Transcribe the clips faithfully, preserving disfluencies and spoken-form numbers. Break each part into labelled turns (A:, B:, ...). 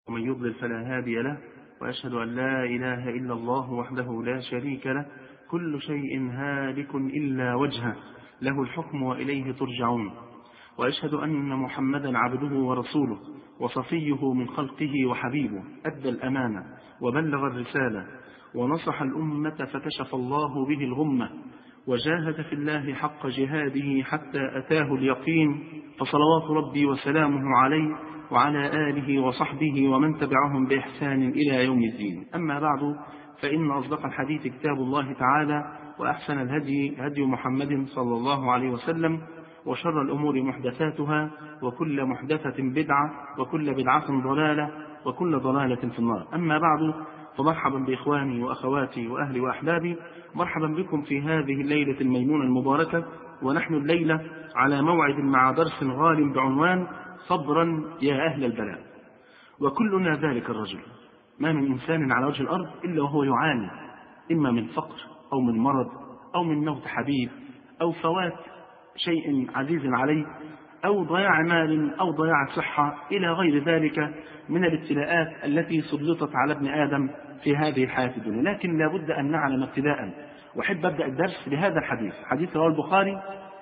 A: ومن يضلل فلا هادي له، وأشهد أن لا إله إلا الله وحده لا شريك له، كل شيء هالك إلا وجهه، له الحكم وإليه ترجعون. وأشهد أن محمدا عبده ورسوله وصفيه من خلقه وحبيبه، أدى الأمانة وبلغ الرسالة ونصح الأمة فكشف الله به الغمة، وجاهد في الله حق جهاده حتى أتاه اليقين، فصلوات ربي وسلامه عليه وعلى آله وصحبه ومن تبعهم بإحسان إلى يوم الدين. أما بعد، فإن أصدق الحديث كتاب الله تعالى، وأحسن الهدي هدي محمد صلى الله عليه وسلم، وشر الأمور محدثاتها، وكل محدثة بدعة، وكل بدعة ضلالة، وكل ضلالة في النار. أما بعد، فمرحبا بإخواني وأخواتي وأهلي وأحبابي، مرحبا بكم في هذه الليلة الميمونة المباركة، ونحن الليلة على موعد مع درس غال بعنوان صبرا يا أهل البلاء. وكلنا ذلك الرجل، ما من إنسان على وجه الأرض إلا وهو يعاني، إما من فقر أو من مرض أو من موت حبيب أو فوات شيء عزيز عليه أو ضياع مال أو ضياع صحة إلى غير ذلك من الابتلاءات التي سلطت على ابن آدم في هذه الحياة الدنيا. لكن لا بد أن نعلم ابتداء، وأحب أبدأ الدرس بهذا الحديث، حديث رواه البخاري،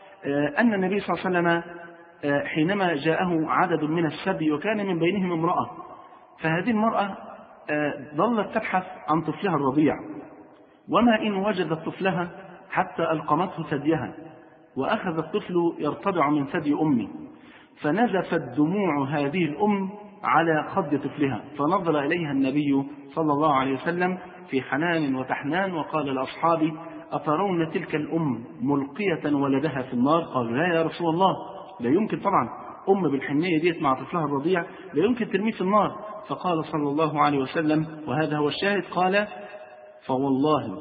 A: أن النبي صلى الله عليه وسلم حينما جاءه عدد من السبي وكان من بينهم امرأة، فهذه المرأة ظلت تبحث عن طفلها الرضيع، وما إن وجدت طفلها حتى ألقمته ثديها، وأخذ الطفل يرتضع من ثدي أمه، فنزفت دموع هذه الأم على خد طفلها، فنظر إليها النبي صلى الله عليه وسلم في حنان وتحنان وقال لأصحابه: أترون تلك الأم ملقية ولدها في النار؟ قالوا: لا يا رسول الله، لا يمكن طبعا، أم بالحنية ديت مع طفلها الرضيع لا يمكن ترميه في النار. فقال صلى الله عليه وسلم، وهذا هو الشاهد، قال: فوالله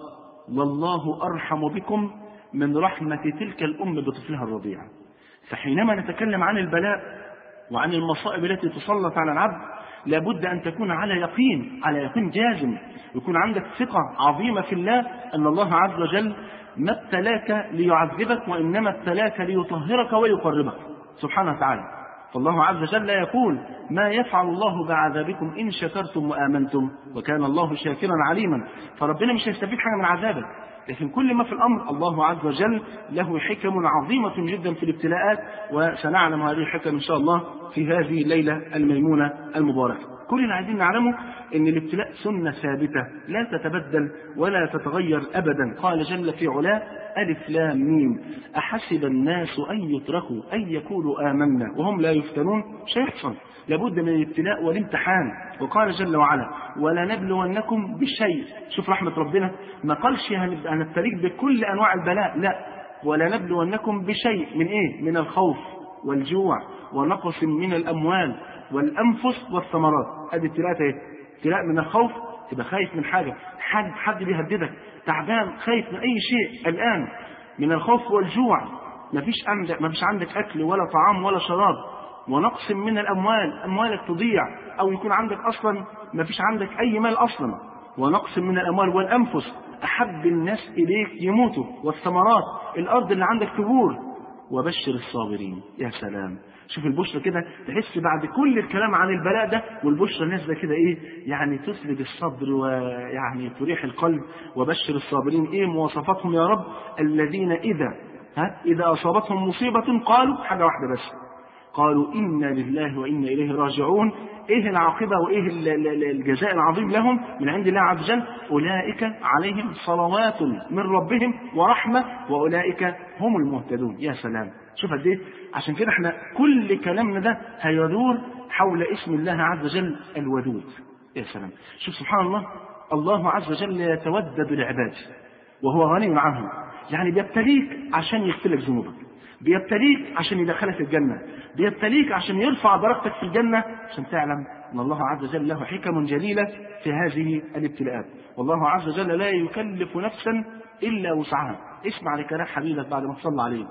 A: والله أرحم بكم من رحمة تلك الأم بطفلها الرضيع. فحينما نتكلم عن البلاء وعن المصائب التي تسلط على العبد، لابد أن تكون على يقين، على يقين جازم، يكون عندك ثقة عظيمة في الله أن الله عز وجل ما ابتلاك ليعذبك، وإنما ابتلاك ليطهرك ويقربك سبحانه وتعالى. فالله عز وجل يقول: ما يفعل الله بعذابكم إن شكرتم وآمنتم وكان الله شاكرا عليما. فربنا مش هيستفيد حاجة من عذابك، لكن كل ما في الأمر الله عز وجل له حكم عظيمة جدا في الابتلاءات، وسنعلم هذه الحكم إن شاء الله في هذه الليلة الميمونة المباركة. كل اللي عايزين نعلمه أن الابتلاء سنة ثابتة لا تتبدل ولا تتغير أبدا. قال جل في علاه: ألف لام ميم، أحسب الناس أن يتركوا أن يقولوا آمنا وهم لا يفتنون. مش هيحصل، لابد من الابتلاء والامتحان. وقال جل وعلا: ولنبلونكم بشيء. شوف رحمة ربنا، ما قالش هنبتليك بكل أنواع البلاء، لا، ولنبلونكم بشيء من إيه؟ من الخوف والجوع ونقص من الأموال والأنفس والثمرات. هذه ابتلاءات ايه؟ ابتلاء من الخوف، تبقى خايف من حاجة، حد حد بيهددك، تعبان خايف من أي شيء الآن. من الخوف والجوع، ما فيش عندك ما فيش عندك أكل ولا طعام ولا شراب. ونقص من الأموال، أموالك تضيع، أو يكون عندك أصلا ما فيش عندك أي مال أصلا. ونقص من الأموال والأنفس، أحب الناس إليك يموتوا، والثمرات، الأرض اللي عندك تبور. وبشر الصابرين. يا سلام، شوف البشرى كده، تحس بعد كل الكلام عن البلاء ده والبشرى نازله كده ايه؟ يعني تسلب الصبر ويعني تريح القلب. وبشر الصابرين، ايه مواصفاتهم يا رب؟ الذين اذا ها اذا اصابتهم مصيبه قالوا حاجه واحده بس، قالوا إنا لله وإنا إليه راجعون. إيه العاقبة وإيه الجزاء العظيم لهم من عند الله عز وجل؟ أولئك عليهم صلوات من ربهم ورحمة وأولئك هم المهتدون. يا سلام، شوف قد إيه. عشان كده احنا كل كلامنا ده هيدور حول اسم الله عز وجل الودود. يا سلام، شوف سبحان الله، الله عز وجل يتودد لعباده وهو غني عنهم. يعني بيبتليك عشان يغفر لك ذنوبك، بيبتليك عشان يدخلك الجنة، بيبتليك عشان يرفع درجتك في الجنة، عشان تعلم أن الله عز وجل له حكم جليلة في هذه الابتلاءات. والله عز وجل لا يكلف نفسا إلا وسعها. اسمع لكلام حبيبك بعد ما تصلى عليه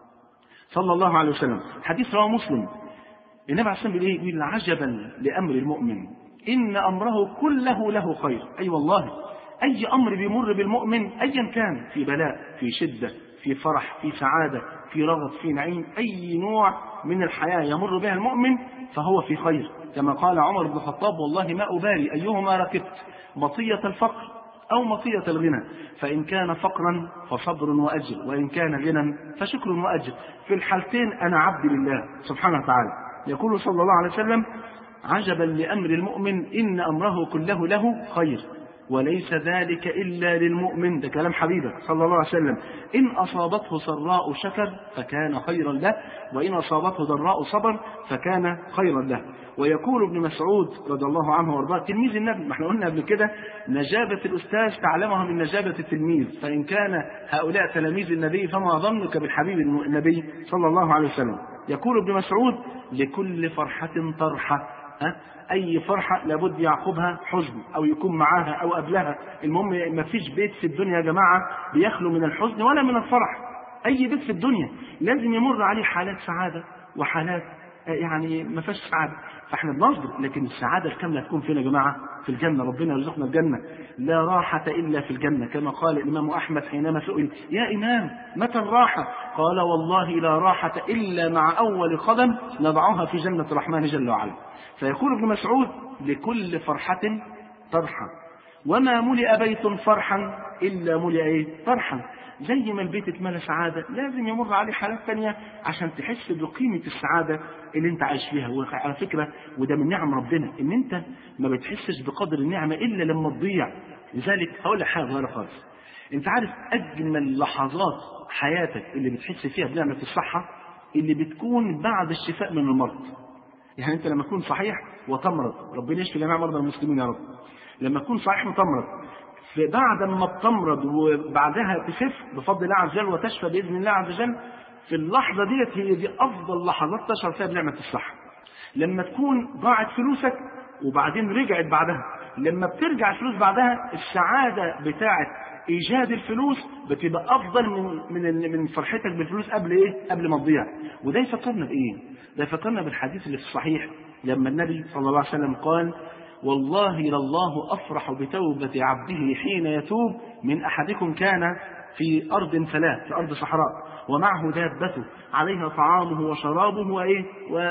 A: صلى الله عليه وسلم، حديث رواه مسلم. النبي عليه الصلاة والسلام بيقول: عجبا لأمر المؤمن إن أمره كله له خير. أي أيوة والله، أي أمر بيمر بالمؤمن أيا كان، في بلاء، في شدة، في فرح، في سعادة، في رغد، في نعيم، أي نوع من الحياة يمر بها المؤمن فهو في خير، كما قال عمر بن الخطاب: والله ما أبالي أيهما ركبت، مطية الفقر أو مطية الغنى، فإن كان فقرا فصبر وأجر، وإن كان غنى فشكر وأجر، في الحالتين أنا عبد لله سبحانه وتعالى. يقول صلى الله عليه وسلم: عجبا لأمر المؤمن إن أمره كله له خير وليس ذلك إلا للمؤمن. ده كلام حبيبه صلى الله عليه وسلم: إن أصابته سراء شكر فكان خيرا له، وإن أصابته ضراء صبر فكان خيرا له. ويقول ابن مسعود رضي الله عنه وارضاه تلميذ النبي، ما احنا قلنا قبل كده نجابة الأستاذ تعلمها من نجابة التلميذ، فإن كان هؤلاء تلاميذ النبي فما ظنك بالحبيب النبي صلى الله عليه وسلم. يقول ابن مسعود: لكل فرحة طرحة، ها؟ أي فرحة لابد يعقبها حزن أو يكون معاها أو قبلها. المهم ما فيش بيت في الدنيا يا جماعة بيخلو من الحزن ولا من الفرح. أي بيت في الدنيا لازم يمر عليه حالات سعادة وحالات يعني ما فيش سعادة، فاحنا بنصبر، لكن السعادة الكاملة تكون فين يا جماعة؟ في الجنة. ربنا يرزقنا الجنة، لا راحة إلا في الجنة، كما قال الإمام أحمد حينما سئل: يا إمام متى الراحة؟ قال: والله لا راحة إلا مع أول قدم نضعها في جنة الرحمن جل وعلا. فيقول ابن مسعود: لكل فرحة طرحة، وما ملئ بيت فرحا إلا ملئ إيه؟ فرحا. زي ما البيت اتملى سعادة لازم يمر عليه حالات تانية عشان تحس بقيمة السعادة اللي انت عايش فيها. وعلى فكرة وده من نعم ربنا ان انت ما بتحسش بقدر النعمة الا لما تضيع. لذلك هقول لك حاجة صغيرة خالص، انت عارف اجمل لحظات حياتك اللي بتحس فيها بنعمة الصحة اللي بتكون بعد الشفاء من المرض. يعني انت لما تكون صحيح وتمرض، ربنا يشفي جميع مرضى المسلمين يا رب، لما تكون صحيح وتمرض بعد ما بتمرض وبعدها تخف بفضل الله عز وجل وتشفى بإذن الله عز وجل، في اللحظة ديت هي دي أفضل لحظات تشعر فيها بنعمة الصحة. لما تكون ضاعت فلوسك وبعدين رجعت بعدها، لما بترجع الفلوس بعدها السعادة بتاعت إيجاد الفلوس بتبقى أفضل من من من فرحتك بالفلوس قبل إيه؟ قبل ما تضيع. وده يفكرنا بإيه؟ ده يفكرنا بالحديث اللي في الصحيح لما النبي صلى الله عليه وسلم قال: والله لله أفرح بتوبة عبده حين يتوب من أحدكم كان في أرض فلاة، في أرض صحراء، ومعه دابته عليها طعامه وشرابه وإيه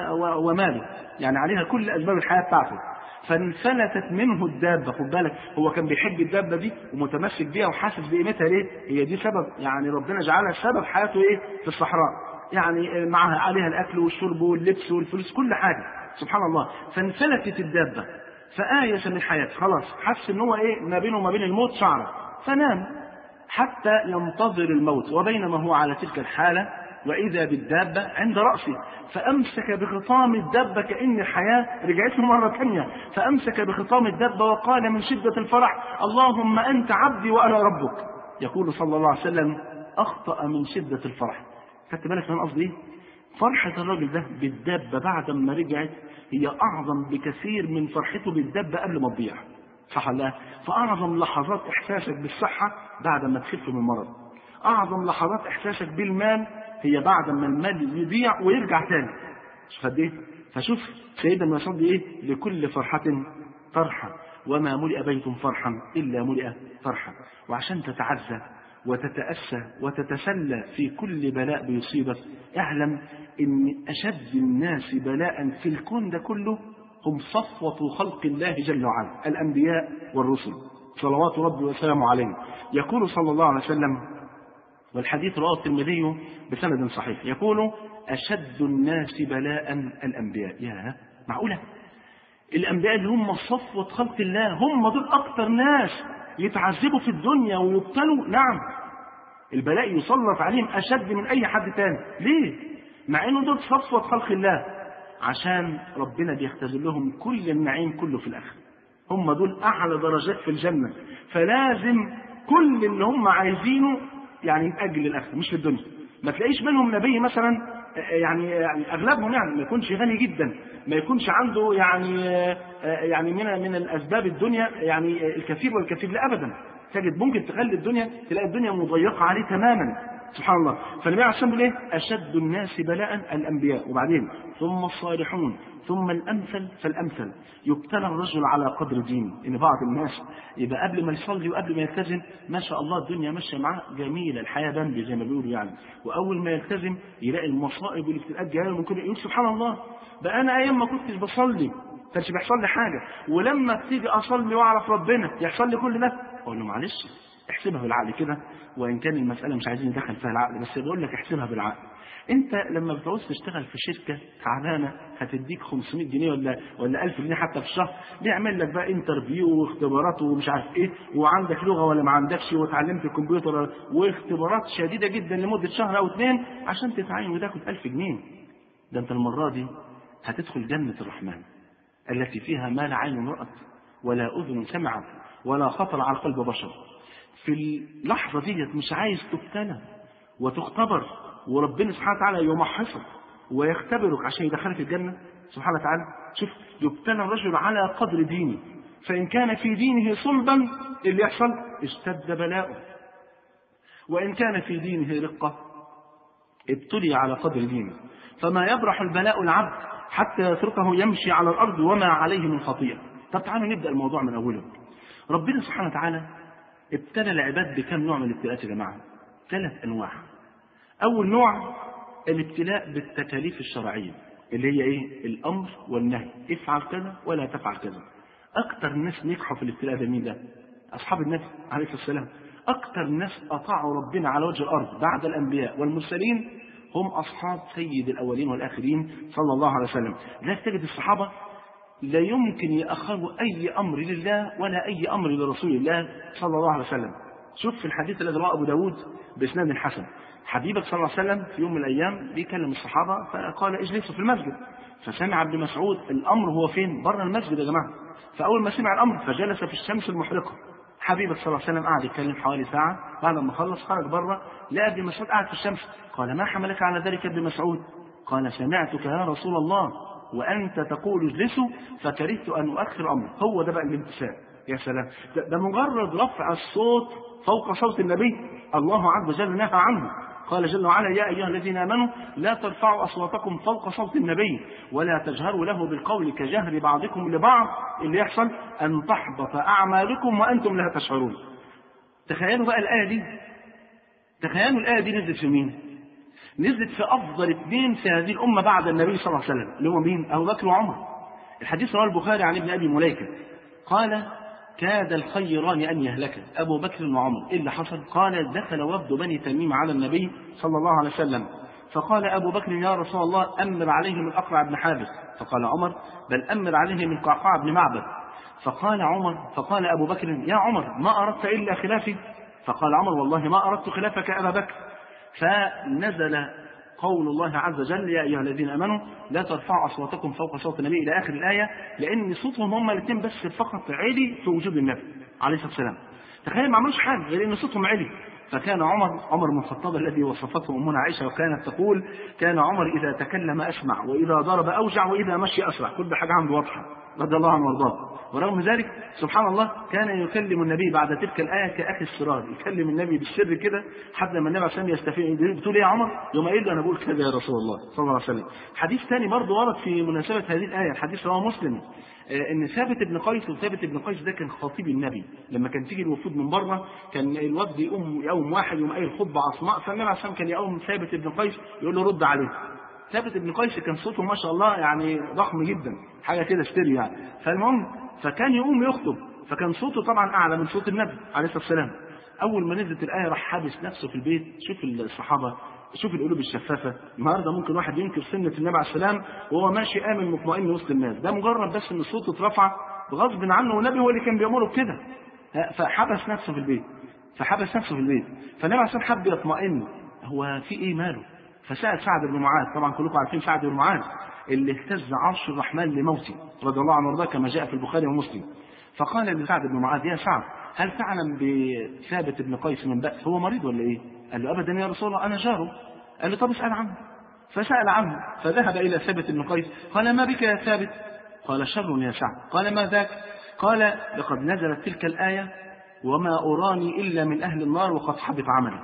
A: وماله، يعني عليها كل أسباب الحياة بتاعته، فانفلتت منه الدابة. خد بالك، هو كان بيحب الدابة دي ومتمسك بيها وحاسس بقيمتها. ليه؟ هي دي سبب، يعني ربنا جعلها سبب حياته إيه في الصحراء، يعني معها عليها الأكل والشرب واللبس والفلوس كل حاجة، سبحان الله. فانفلتت الدابة فآيس من حياته، خلاص حس ان هو ايه ما بينه وما بين الموت شعره، فنام حتى ينتظر الموت. وبينما هو على تلك الحالة وإذا بالدابة عند رأسه، فأمسك بخطام الدابة كأن الحياة رجعت له مرة ثانية، فأمسك بخطام الدابة وقال من شدة الفرح: اللهم أنت عبدي وأنا ربك. يقول صلى الله عليه وسلم: أخطأ من شدة الفرح. خدت بالك من قصدي ايه؟ فرحة الراجل ده بالدابة بعد ما رجعت هي أعظم بكثير من فرحته بالدابة قبل ما تضيع، صح ولا لا؟ فأعظم لحظات إحساسك بالصحة بعد ما تخف من مرض، أعظم لحظات إحساسك بالمال هي بعد ما المال يضيع ويرجع تاني. شوف قد إيه؟ فشوف سيدنا المسعود إيه؟ لكل فرحة طرحة، وما ملئ بيت فرحا إلا ملئ فرحا. وعشان تتعزى وتتأسى وتتسلى في كل بلاء بيصيبك، اعلم ان اشد الناس بلاء في الكون ده كله هم صفوة خلق الله جل وعلا، الانبياء والرسل صلوات ربي وسلامه عليهم. يقول صلى الله عليه وسلم، والحديث رواه الترمذي بسند صحيح، يقول: اشد الناس بلاء الانبياء. يا معقولة الانبياء اللي هم صفوة خلق الله هم دول اكثر ناس يتعذبوا في الدنيا ويبتلوا؟ نعم، البلاء يسلط عليهم أشد من أي حد تاني. ليه؟ مع أنه دول صفوة خلق الله، عشان ربنا بيختزل لهم كل النعيم كله في الآخر، هم دول أعلى درجات في الجنة، فلازم كل اللي هم عايزينه يعني يتأجل الآخر مش في الدنيا. ما تلاقيش منهم نبي مثلا يعني, يعني أغلبهم يعني ما يكونش غني جدا، ما يكونش عنده يعني يعني من من الأسباب الدنيا يعني الكثير والكثير، لا أبدا. تجد ممكن تخلي الدنيا تلاقي الدنيا مضيقة عليه تماما، سبحان الله. فالنبي عليه الصلاة والسلام بيقول ايه؟ أشد الناس بلاء الأنبياء، وبعدين ثم الصالحون ثم الأمثل فالأمثل. يبتلى الرجل على قدر دينه. إن بعض الناس يبقى قبل ما يصلي وقبل ما يلتزم ما شاء الله الدنيا ماشية معاه جميلة، الحياة بامبي زي ما بيقولوا يعني، وأول ما يلتزم يلاقي المصائب والابتلاءات جاية له، ممكن يقول سبحان الله بقى أنا أيام ما كنتش بصلي كانش بيحصل لي حاجة، ولما بتيجي أصلي وأعرف ربنا يحصل لي كل ده. أقول له معلش احسبها بالعقل كده، وإن كان المسألة مش عايزين ندخل فيها العقل، بس بقول لك احسبها بالعقل. أنت لما بتعوز تشتغل في شركة تعبانة هتديك خمسمائة جنيه ولا ولا ألف جنيه حتى في الشهر، بيعمل لك بقى انترفيو واختبارات ومش عارف إيه، وعندك لغة ولا ما عندكش، وتعلمت الكمبيوتر، واختبارات شديدة جدا لمدة شهر أو اثنين عشان تتعين وتاخد ألف جنيه. ده أنت المرة دي هتدخل جنة الرحمن التي فيها ما لا عين رأت ولا أذن سمعت ولا خطر على قلب بشر. في اللحظة ديت مش عايز تبتلى وتختبر، وربنا سبحانه وتعالى يمحصك ويختبرك عشان يدخلك الجنة سبحانه وتعالى. شوف، يبتلى الرجل على قدر دينه، فإن كان في دينه صلبا اللي يحصل اشتد بلاؤه، وإن كان في دينه رقة ابتلي على قدر دينه. فما يبرح البلاء العبد حتى يتركه يمشي على الأرض وما عليه من خطيئة. طب تعالوا نبدأ الموضوع من أوله. ربنا سبحانه وتعالى ابتلى العباد بكم نوع من الابتلاءات يا جماعة؟ ثلاث أنواع. أول نوع الابتلاء بالتكاليف الشرعية اللي هي إيه؟ الأمر والنهي، افعل كذا ولا تفعل كذا. أكثر الناس نجحوا في الابتلاء ده مين ده؟ أصحاب النبي عليه الصلاة والسلام. أكثر الناس أطاعوا ربنا على وجه الأرض بعد الأنبياء والمرسلين هم أصحاب سيد الأولين والآخرين صلى الله عليه وسلم. لا تجد الصحابة لا يمكن يأخروا أي أمر لله ولا أي أمر لرسول الله صلى الله عليه وسلم. شوف في الحديث الذي رواه أبو داود بإسناد حسن، حبيبك صلى الله عليه وسلم في يوم من الأيام بيكلم الصحابة فقال اجلسوا في المسجد، فسمع ابن مسعود الأمر هو فين؟ بره المسجد يا جماعة. فأول ما سمع الأمر فجلس في الشمس المحرقة. حبيبك صلى الله عليه وسلم قعد يتكلم حوالي ساعة، بعد ما خلص خرج بره لقى ابن مسعود قاعد في الشمس. قال ما حملك على ذلك ابن مسعود؟ قال سمعتك يا رسول الله وأنت تقول اجلسوا فكرهت أن أؤخر أمر. هو ده بقى الامتثال. يا سلام، ده, ده مجرد رفع الصوت فوق صوت النبي الله عز وجل نهى عنه. قال جل وعلا يا أيها الذين آمنوا لا ترفعوا أصواتكم فوق صوت النبي ولا تجهروا له بالقول كجهر بعضكم لبعض، اللي يحصل أن تحبط أعمالكم وأنتم لا تشعرون. تخيلوا بقى الآية دي، تخيلوا الآية دي نزلت في مين؟ نزلت في أفضل اثنين في هذه الأمة بعد النبي صلى الله عليه وسلم، اللي هو مين؟ أبو بكر وعمر. الحديث رواه البخاري عن ابن أبي مليكة قال كاد الخيران أن يهلك أبو بكر وعمر. إيه اللي حصل؟ قال دخل وفد بني تميم على النبي صلى الله عليه وسلم، فقال أبو بكر يا رسول الله أمر عليه من أقرع بن حابس، فقال عمر بل أمر عليه من قعقاع بن معبد. فقال عمر فقال أبو بكر يا عمر ما أردت إلا خلافي؟ فقال عمر والله ما أردت خلافك أبا بكر. فنزل قول الله عز وجل يا أيها الذين آمنوا لا ترفعوا أصواتكم فوق صوت النبي إلى آخر الآية، لأن صوتهم هم الاثنين بس فقط عالي في وجود النبي عليه الصلاة والسلام. تخيل ما عملوش حاجة غير أن صوتهم عالي. فكان عمر عمر بن الخطاب الذي وصفته أمنا عائشة وكانت تقول كان عمر إذا تكلم أسمع وإذا ضرب أوجع وإذا مشي أسرع، كل حاجة عنده واضحة رضي الله عنه وارضاه. ورغم ذلك سبحان الله كان يكلم النبي بعد تلك الآية كأخي السرار، يكلم النبي بالسر كده حتى لما النبي عليه الصلاة والسلام يستفيد بتقول يا عمر يوم قال له أنا بقول كذا يا رسول الله صلى الله عليه وسلم. حديث ثاني برضه ورد في مناسبة هذه الآية، الحديث رواه مسلم، ان ثابت بن قيس، وثابت بن قيس ده كان خطيب النبي لما كان تيجي الوفود من بره كان الوفد يقوم يقوم واحد يقوم قايل خطبه عصماء، فالنبي عليه الصلاه والسلام كان يقوم ثابت بن قيس يقول له رد عليه. ثابت بن قيس كان صوته ما شاء الله يعني ضخم جدا، حاجه كده ستيريو يعني. فالمهم فكان يقوم يخطب، فكان صوته طبعا اعلى من صوت النبي عليه الصلاه والسلام. اول ما نزلت الايه راح حابس نفسه في البيت. شوف الصحابه، شوف القلوب الشفافه. النهارده ممكن واحد ينكر سنه النبي عليه السلام وهو ماشي امن مطمئن وسط الناس، ده مجرد بس ان صوته اترفع بغصب عنه، والنبي هو اللي كان بيامره بكده. فحبس نفسه في البيت فحبس نفسه في البيت فالنبي عليه السلام حب يطمئن، هو في ايه ماله؟ فسأل سعد بن معاذ، طبعا كلكم عارفين سعد بن معاذ اللي اهتز عرش الرحمن لموته رضي الله عنه وارضاه كما جاء في البخاري ومسلم. فقال لسعد بن معاذ يا سعد هل تعلم بثابت بن قيس من بأس؟ هو مريض ولا ايه؟ قال له ابدا يا رسول الله انا جاره. قال له طب اسأل عنه. فسأل عنه فذهب إلى ثابت بن قيس قال ما بك يا ثابت؟ قال شر يا سعد. قال ما ذاك؟ قال لقد نزلت تلك الآية وما أراني إلا من أهل النار وقد حبط عملي.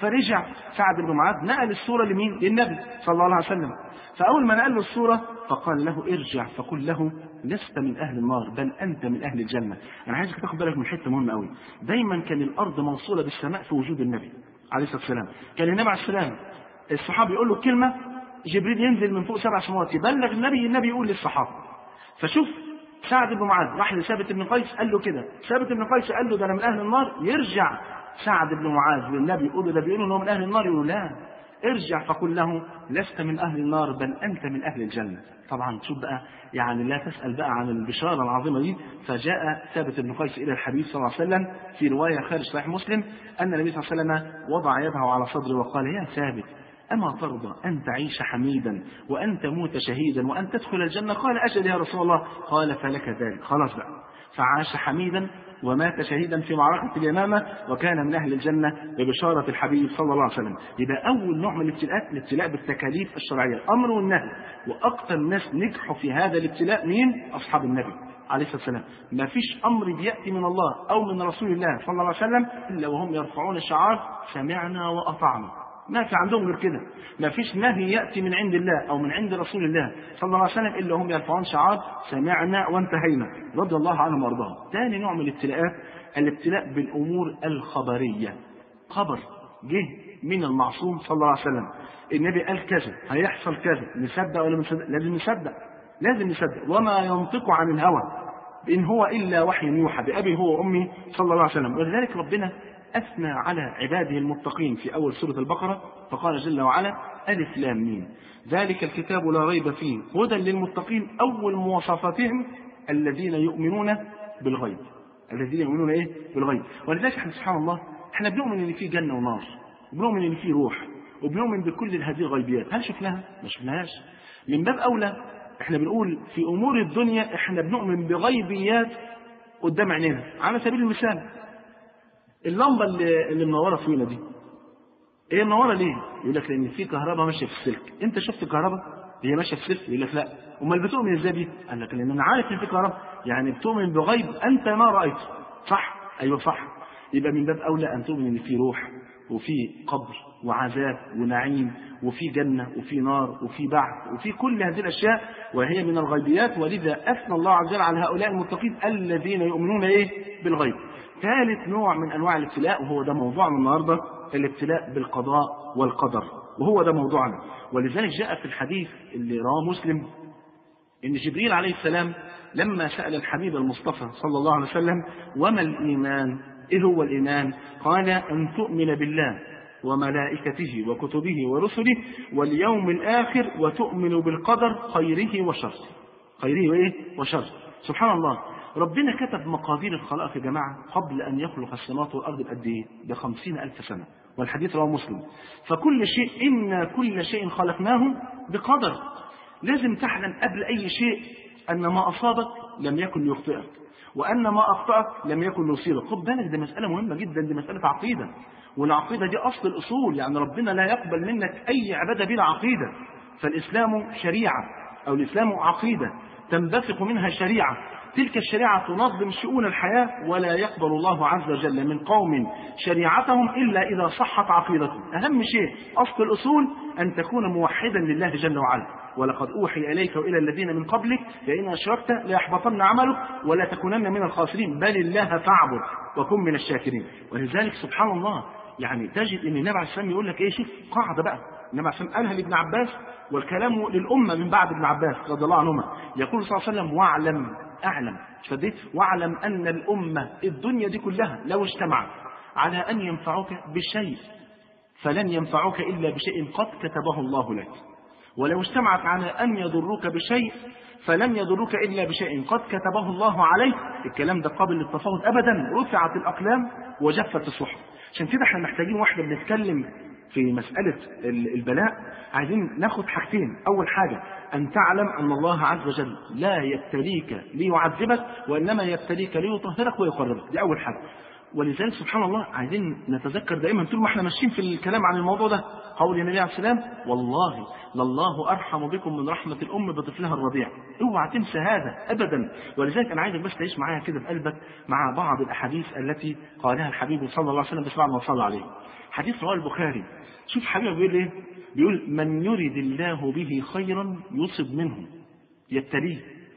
A: فرجع سعد بن معاذ نقل الصورة لمين؟ للنبي صلى الله عليه وسلم. فأول ما نقل له الصورة فقال له ارجع فقل له لست من أهل النار بل أنت من أهل الجنة. أنا عايزك تاخد بالك من حتة مهمة قوي. دايما كان الأرض موصولة بالسماء في وجود النبي عليه الصلاة والسلام. كان النبي عليه السلام الصحابي يقول له كلمة، جبريل ينزل من فوق سبع سماوات يبلغ النبي، النبي يقول للصحابة. فشوف سعد بن معاذ راح لثابت بن قيس قال له كده، ثابت بن قيس قال له ده أنا من أهل النار، يرجع سعد بن معاذ والنبي يقول له ده بيقولوا إنه من أهل النار، يقول له لا ارجع فقل له لست من أهل النار بل أنت من أهل الجنة. طبعا تشوف بقى يعني لا تسأل بقى عن البشارة العظيمة دي. فجاء ثابت بن قيس إلى الحبيب صلى الله عليه وسلم في رواية خارج صحيح مسلم أن النبي صلى الله عليه وسلم وضع يده على صدره وقال يا ثابت أما ترضى أن تعيش حميدا وأن تموت شهيدا وأن تدخل الجنة؟ قال أجل يا رسول الله. قال فلك ذلك. خلاص بقى، فعاش حميدا ومات شهيدا في معركة اليمامة وكان من أهل الجنة ببشارة الحبيب صلى الله عليه وسلم. يبقى أول نوع من الابتلاءات الابتلاء بالتكاليف الشرعية، الأمر والنهي. وأكثر الناس نجحوا في هذا الابتلاء مين؟ أصحاب النبي عليه الصلاة والسلام. ما فيش أمر بيأتي من الله أو من رسول الله صلى الله عليه وسلم إلا وهم يرفعون شعار سمعنا وأطعنا. ما في عندهم غير كده. ما فيش نهي يأتي من عند الله أو من عند رسول الله صلى الله عليه وسلم إلا هم يرفعون شعار سمعنا وانتهينا رضي الله عنهم وارضاهم. ثاني نوع من الابتلاءات الابتلاء بالأمور الخبرية. خبر جه من المعصوم صلى الله عليه وسلم، النبي قال كذا هيحصل كذا، نصدق ولا نصدق؟ لازم نصدق، لازم نصدق. وما ينطق عن الهوى إن هو إلا وحي يوحى، بأبي هو وأمي صلى الله عليه وسلم. ولذلك ربنا أثنى على عباده المتقين في أول سورة البقرة فقال جل وعلا ألف لام ميم ذلك الكتاب لا ريب فيه هدى للمتقين. أول مواصفاتهم الذين يؤمنون بالغيب، الذين يؤمنون إيه؟ بالغيب. ولذلك احنا سبحان الله احنا بنؤمن إن في جنة ونار، وبنؤمن إن في روح، وبنؤمن بكل هذه الغيبيات. هل شفناها؟ ما شفناهاش. من باب أولى احنا بنقول في أمور الدنيا احنا بنؤمن بغيبيات قدام عينينا. على سبيل المثال اللمبه اللي, اللي منوره فينا دي، ايه منوره ليه؟ يقول لك لان في كهرباء ماشيه في السلك. انت شفت الكهرباء هي ماشيه في السلك؟ يقول لك لا. امال بتؤمن ازاي بيه؟ قال لك لان انا عارف ان في كهرباء، يعني بتؤمن بغيب انت ما رايته. صح؟ ايوه صح. يبقى من باب اولى ان تؤمن ان في روح وفي قبر وعذاب ونعيم وفي جنه وفي نار وفي بعث وفي كل هذه الاشياء وهي من الغيبيات. ولذا اثنى الله عز وجل على هؤلاء المتقين الذين يؤمنون ايه؟ بالغيب. ثالث نوع من أنواع الابتلاء وهو ده موضوعنا النهاردة الابتلاء بالقضاء والقدر، وهو ده موضوعنا. ولذلك جاء في الحديث اللي رواه مسلم إن جبريل عليه السلام لما سأل الحبيب المصطفى صلى الله عليه وسلم وما الإيمان؟ إيه هو الإيمان؟ قال أن تؤمن بالله وملائكته وكتبه ورسله واليوم الآخر وتؤمن بالقدر خيره وشره. خيره وإيه؟ وشره. سبحان الله، ربنا كتب مقادير الخلائق يا جماعة قبل أن يخلق السماوات والأرض بقد إيه؟ بخمسين ألف سنة، والحديث رواه مسلم. فكل شيء إنا كل شيء خلقناه بقدر. لازم تعلم قبل أي شيء أن ما أصابك لم يكن ليخطئك، وأن ما أخطأك لم يكن ليصيبك. خد بالك، دي مسألة مهمة جدا، دي مسألة عقيدة، والعقيدة دي أصل الأصول. يعني ربنا لا يقبل منك أي عبادة بلا عقيدة. فالإسلام شريعة أو الإسلام عقيدة تنبثق منها شريعة، تلك الشريعة تنظم شؤون الحياة، ولا يقبل الله عز وجل من قوم شريعتهم إلا إذا صحت عقيدتهم. أهم شيء أصل الأصول أن تكون موحدا لله جل وعلا. ولقد أوحي إليك وإلى الذين من قبلك لئن أشركت ليحبطن عملك ولا تكونن من الخاسرين بل الله فاعبد وكن من الشاكرين. ولذلك سبحان الله يعني تجد أن النبي عليه السلام يقول لك إيه؟ شوف قاعدة بقى النبي عليه السلام قالها لابن عباس والكلام للأمة من بعد ابن عباس رضي الله عنهما. يقول صلى الله عليه وسلم واعلم أعلم شديت واعلم أن الأمة الدنيا دي كلها لو اجتمعت على أن ينفعوك بشيء فلن ينفعوك إلا بشيء قد كتبه الله لك، ولو اجتمعت على أن يضروك بشيء فلن يضروك إلا بشيء قد كتبه الله عليك. الكلام ده قابل للتفاوض أبدا، رفعت الأقلام وجفت الصحف. عشان كده احنا محتاجين واحنا بنتكلم في مسألة البلاء عايزين ناخد حاجتين. أول حاجة أن تعلم أن الله عز وجل لا يبتليك ليعذبك وإنما يبتليك ليطهرك ويقربك، دي أول حاجة. ولذلك سبحان الله عايزين نتذكر دائما طول ما احنا ماشيين في الكلام عن الموضوع ده قول النبي عليه السلام والله لله أرحم بكم من رحمة الأم بطفلها الرضيع. اوعى تنسى هذا أبدا. ولذلك أنا عايزك بس تعيش معايا كده في قلبك مع بعض الأحاديث التي قالها الحبيب صلى الله عليه وسلم بس بعد ما صلى عليه. حديث رواه البخاري. شوف حبيبه بيقول ايه؟ بيقول من يرد الله به خيرا يصب منه يبتليه.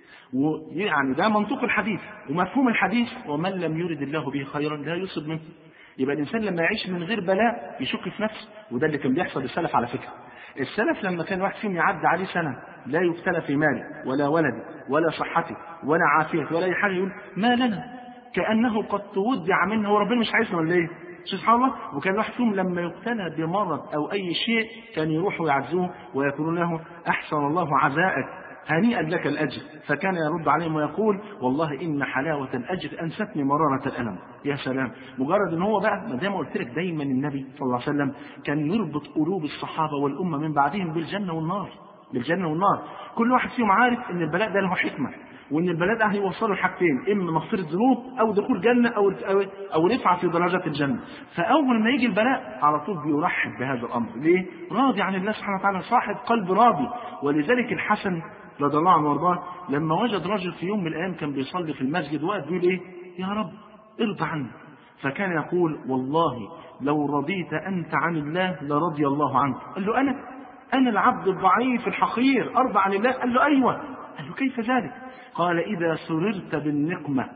A: ويعني ده منطق الحديث ومفهوم الحديث ومن لم يرد الله به خيرا لا يصب منه. يبقى الإنسان لما يعيش من غير بلاء يشك في نفسه، وده اللي كان بيحصل للسلف على فكرة. السلف لما كان واحد فيهم يعدي عليه سنة لا يبتلى في ماله ولا ولده ولا صحته ولا عافيته ولا أي حاجة يقول ما لنا كأنه قد تودع منه وربنا مش عايزنا ولا إيه؟ سبحان الله. وكان واحد فيهم لما يبتلى بمرض أو أي شيء كان يروحوا يعزوه ويقولون له أحسن الله عزاءك هنيئا لك الأجر، فكان يرد عليهم ويقول والله إن حلاوة الأجر أنستني مرارة الألم. يا سلام. مجرد إن هو بقى ما زي ما قلت لك دايما النبي صلى الله عليه وسلم كان يربط قلوب الصحابة والأمة من بعدهم بالجنة والنار، بالجنة والنار. كل واحد فيهم عارف إن البلاء ده له حكمة، وإن البلاء ده هيوصله لحاجتين، إما مغفرة ذنوب أو دخول جنة أو أو أو رفعة في درجات الجنة. فأول ما يجي البلاء على طول بيرحب بهذا الأمر. ليه؟ راضي عن الله سبحانه وتعالى، صاحب قلب راضي. ولذلك الحسن رضي الله عنه وارضاه لما وجد رجل في يوم من الأيام كان بيصلي في المسجد وقت بيقول إيه؟ يا رب ارضى عني. فكان يقول والله لو رضيت أنت عن الله لرضي الله عنك. قال له أنا أنا العبد الضعيف الحقير أرضى عن الله؟ قال له أيوة. قال له كيف ذلك؟ قال إذا سررت بالنقمة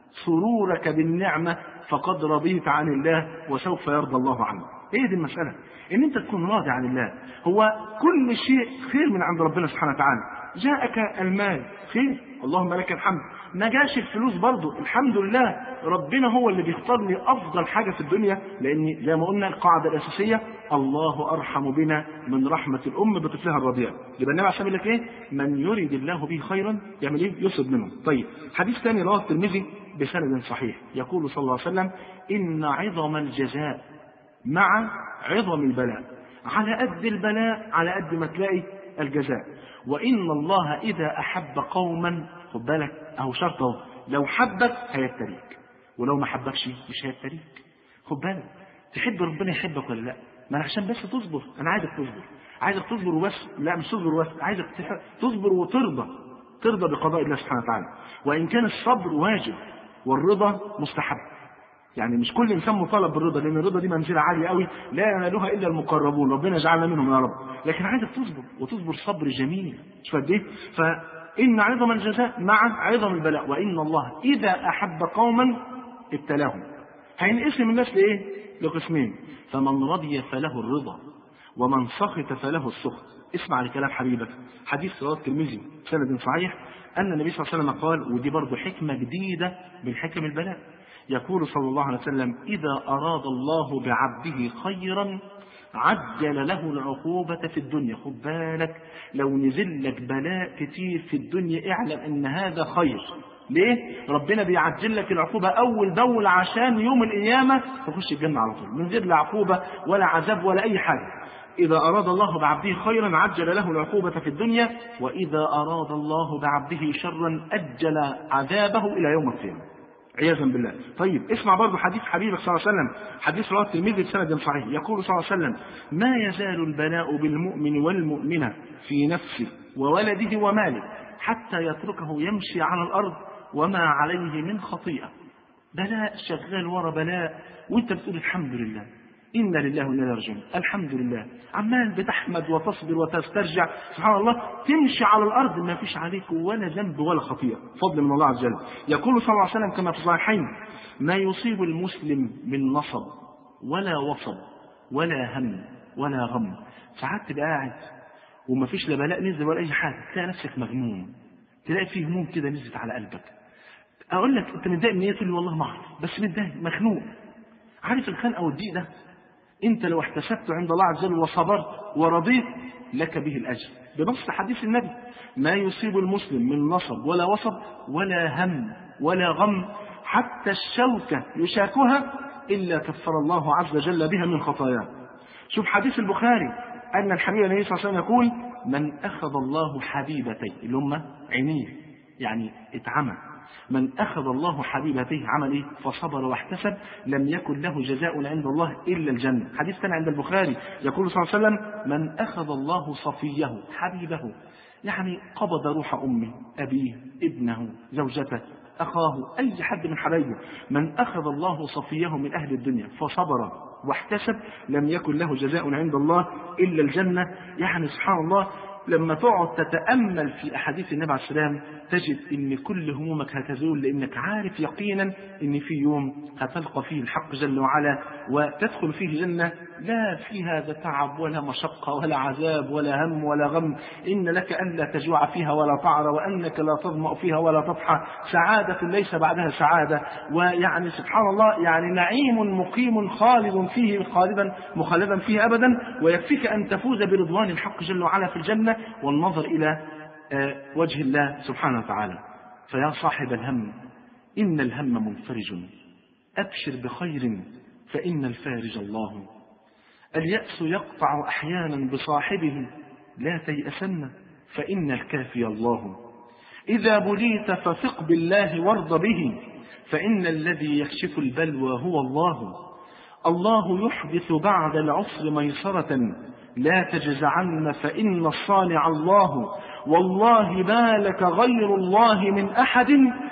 A: سرورك بالنعمة فقد رضيت عن الله وسوف يرضى الله عنك. ايه دي المسألة؟ ان انت تكون راضي عن الله. هو كل شيء خير من عند ربنا سبحانه وتعالى. جاءك المال خير اللهم لك الحمد، ما جاش الفلوس برضو الحمد لله، ربنا هو اللي بيختار لي افضل حاجة في الدنيا، لان زي ما قلنا القاعدة الاساسية الله ارحم بنا من رحمة الام بطفلها الرضيع. يبقى النبي عشان يقول لك ايه؟ من يريد الله به خيرا يعمل ايه؟ يصب منه. طيب حديث ثاني رواه الترمذي بسند صحيح يقول صلى الله عليه وسلم ان عظم الجزاء مع عظم البلاء. على قد البلاء على قد ما تلاقي الجزاء. وإن الله إذا أحب قوما خد بالك أهو شرطه لو حبك هيبتليك ولو ما حبكش مش هيبتليك. خد بالك تحب ربنا يحبك ولا لا؟ ما أنا عشان بس تصبر أنا عايزك تصبر عايزك تصبر وبس. لا مش تصبر وبس، عايزك تصبر وترضى ترضى بقضاء الله سبحانه وتعالى. وإن كان الصبر واجب والرضا مستحب. يعني مش كل انسان مطالب بالرضا، لان الرضا دي منزله عاليه قوي لا ينالها الا المقربون، ربنا يجعلنا منهم يا رب. لكن عايزك تصبر وتصبر صبر جميل. مش قد ايه؟ فان عظم الجزاء مع عظم البلاء. وان الله اذا احب قوما ابتلاهم. هينقسم الناس لايه؟ لقسمين. فمن رضي فله الرضا ومن سخط فله السخط. اسمع لكلام حبيبك. حديث رواه الترمذي سند صحيح ان النبي صلى الله عليه وسلم قال، ودي برضه حكمه جديده من حكم البلاء، يقول صلى الله عليه وسلم إذا أراد الله بعبده خيرا عجل له العقوبة في الدنيا. خد بالك لو نزل لك بلاء كتير في الدنيا اعلم ان هذا خير. ليه؟ ربنا بيعجل لك العقوبة أول بأول عشان يوم القيامة تخش الجنة على طول من غير لا عقوبة ولا عذاب ولا أي حاجة. إذا أراد الله بعبده خيرا عجل له العقوبة في الدنيا، وإذا أراد الله بعبده شرا أجل عذابه إلى يوم القيامة عياذا بالله. طيب اسمع برضو حديث حبيبك صلى الله عليه وسلم، حديث رواه الترمذي بسند صحيح يقول صلى الله عليه وسلم ما يزال البلاء بالمؤمن والمؤمنة في نفسه وولده وماله حتى يتركه يمشي على الأرض وما عليه من خطيئة. بلاء شغال ورا بلاء وانت بتقول الحمد لله إنا لله وإنا إليه راجعون الحمد لله، عمال بتحمد وتصبر وتسترجع سبحان الله تمشي على الأرض ما فيش عليك ولا ذنب ولا خطيئة فضل من الله عز وجل. يقول صلى الله عليه وسلم كما في الصحيحين ما يصيب المسلم من نصب ولا وصب ولا هم ولا غم. ساعات تبقى قاعد وما فيش لا بلاء نزل ولا أي حاجة تلاقي نفسك مغموم، تلاقي فيه هموم كده نزلت على قلبك. أقول لك أنت متضايق من إيه؟ تقول لي والله ما أعرف بس متضايق مخنوق. عارف الخنقة والضيق ده انت لو احتسبت عند الله عز وجل وصبرت ورضيت لك به الاجر بنص حديث النبي ما يصيب المسلم من نصب ولا وصب ولا هم ولا غم حتى الشوكة يشاكها الا كفر الله عز وجل بها من خطاياه. شوف حديث البخاري ان الحبيب النبي صلى الله عليه وسلم يقول من اخذ الله حبيبتي اللي هم عينيه يعني اتعمى
B: من أخذ الله حبيبته عمل إيه؟ فصبر واحتسب لم يكن له جزاء عند الله إلا الجنة. حديث كان عند البخاري يقول صلى الله عليه وسلم من أخذ الله صفيه حبيبه، يعني قبض روح أمه أبيه ابنه زوجته أخاه أي حد من حبايبه، من أخذ الله صفيه من أهل الدنيا فصبر واحتسب لم يكن له جزاء عند الله إلا الجنة. يعني سبحان الله لما تقعد تتأمل في أحاديث النبي عليه السلام تجد إن كل همومك هتزول، لأنك عارف يقينا إن في يوم هتلقى فيه الحق جل وعلا وتدخل فيه جنة لا في هذا تعب ولا مشقة ولا عذاب ولا هم ولا غم، إن لك ألا تجوع فيها ولا تعرى وأنك لا تظمأ فيها ولا تضحى، سعادة ليس بعدها سعادة، ويعني سبحان الله يعني نعيم مقيم خالد فيه خالدا مخلدا فيه أبدا، ويكفيك أن تفوز برضوان الحق جل وعلا في الجنة والنظر إلى وجه الله سبحانه وتعالى. فيا صاحب الهم إن الهم منفرج، أبشر بخير فإن الفارج الله. اليأس يقطع أحيانا بصاحبه لا تيأسن فإن الكافي الله. إذا بليت فثق بالله وارض به فإن الذي يكشف البلوى هو الله. الله يحدث بعد العسر ميسرة لا تجزعن فإن الصانع الله. والله ما لك غير الله من أحد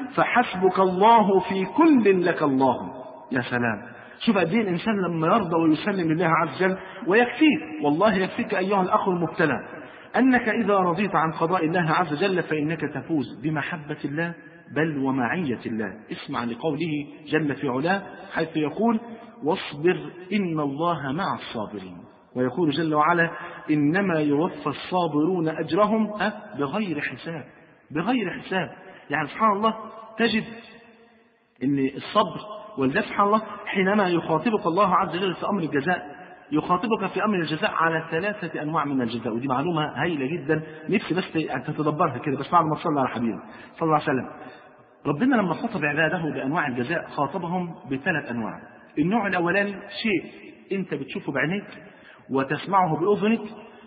B: فحسبك الله في كل لك الله. يا سلام، شوف قد ايه الإنسان لما يرضى ويسلم لله عز وجل ويكفيك، والله يكفيك أيها الأخ المبتلى أنك إذا رضيت عن قضاء الله عز وجل فإنك تفوز بمحبة الله بل ومعية الله. اسمع لقوله جل في علاه حيث يقول واصبر إن الله مع الصابرين، ويقول جل وعلا إنما يوفى الصابرون أجرهم بغير حساب. بغير حساب، يعني سبحان الله تجد أن الصبر والذات سبحان الله حينما يخاطبك الله عز وجل في أمر الجزاء يخاطبك في أمر الجزاء على ثلاثة أنواع من الجزاء، ودي معلومة هايلة جدا نفسي بس تتدبرها كده بس بعد ما تصلي على حبيبنا صلى الله عليه وسلم. ربنا لما خاطب عباده بأنواع الجزاء خاطبهم بثلاث أنواع. النوع الأولاني شيء أنت بتشوفه بعينيك وتسمعه بأذنك،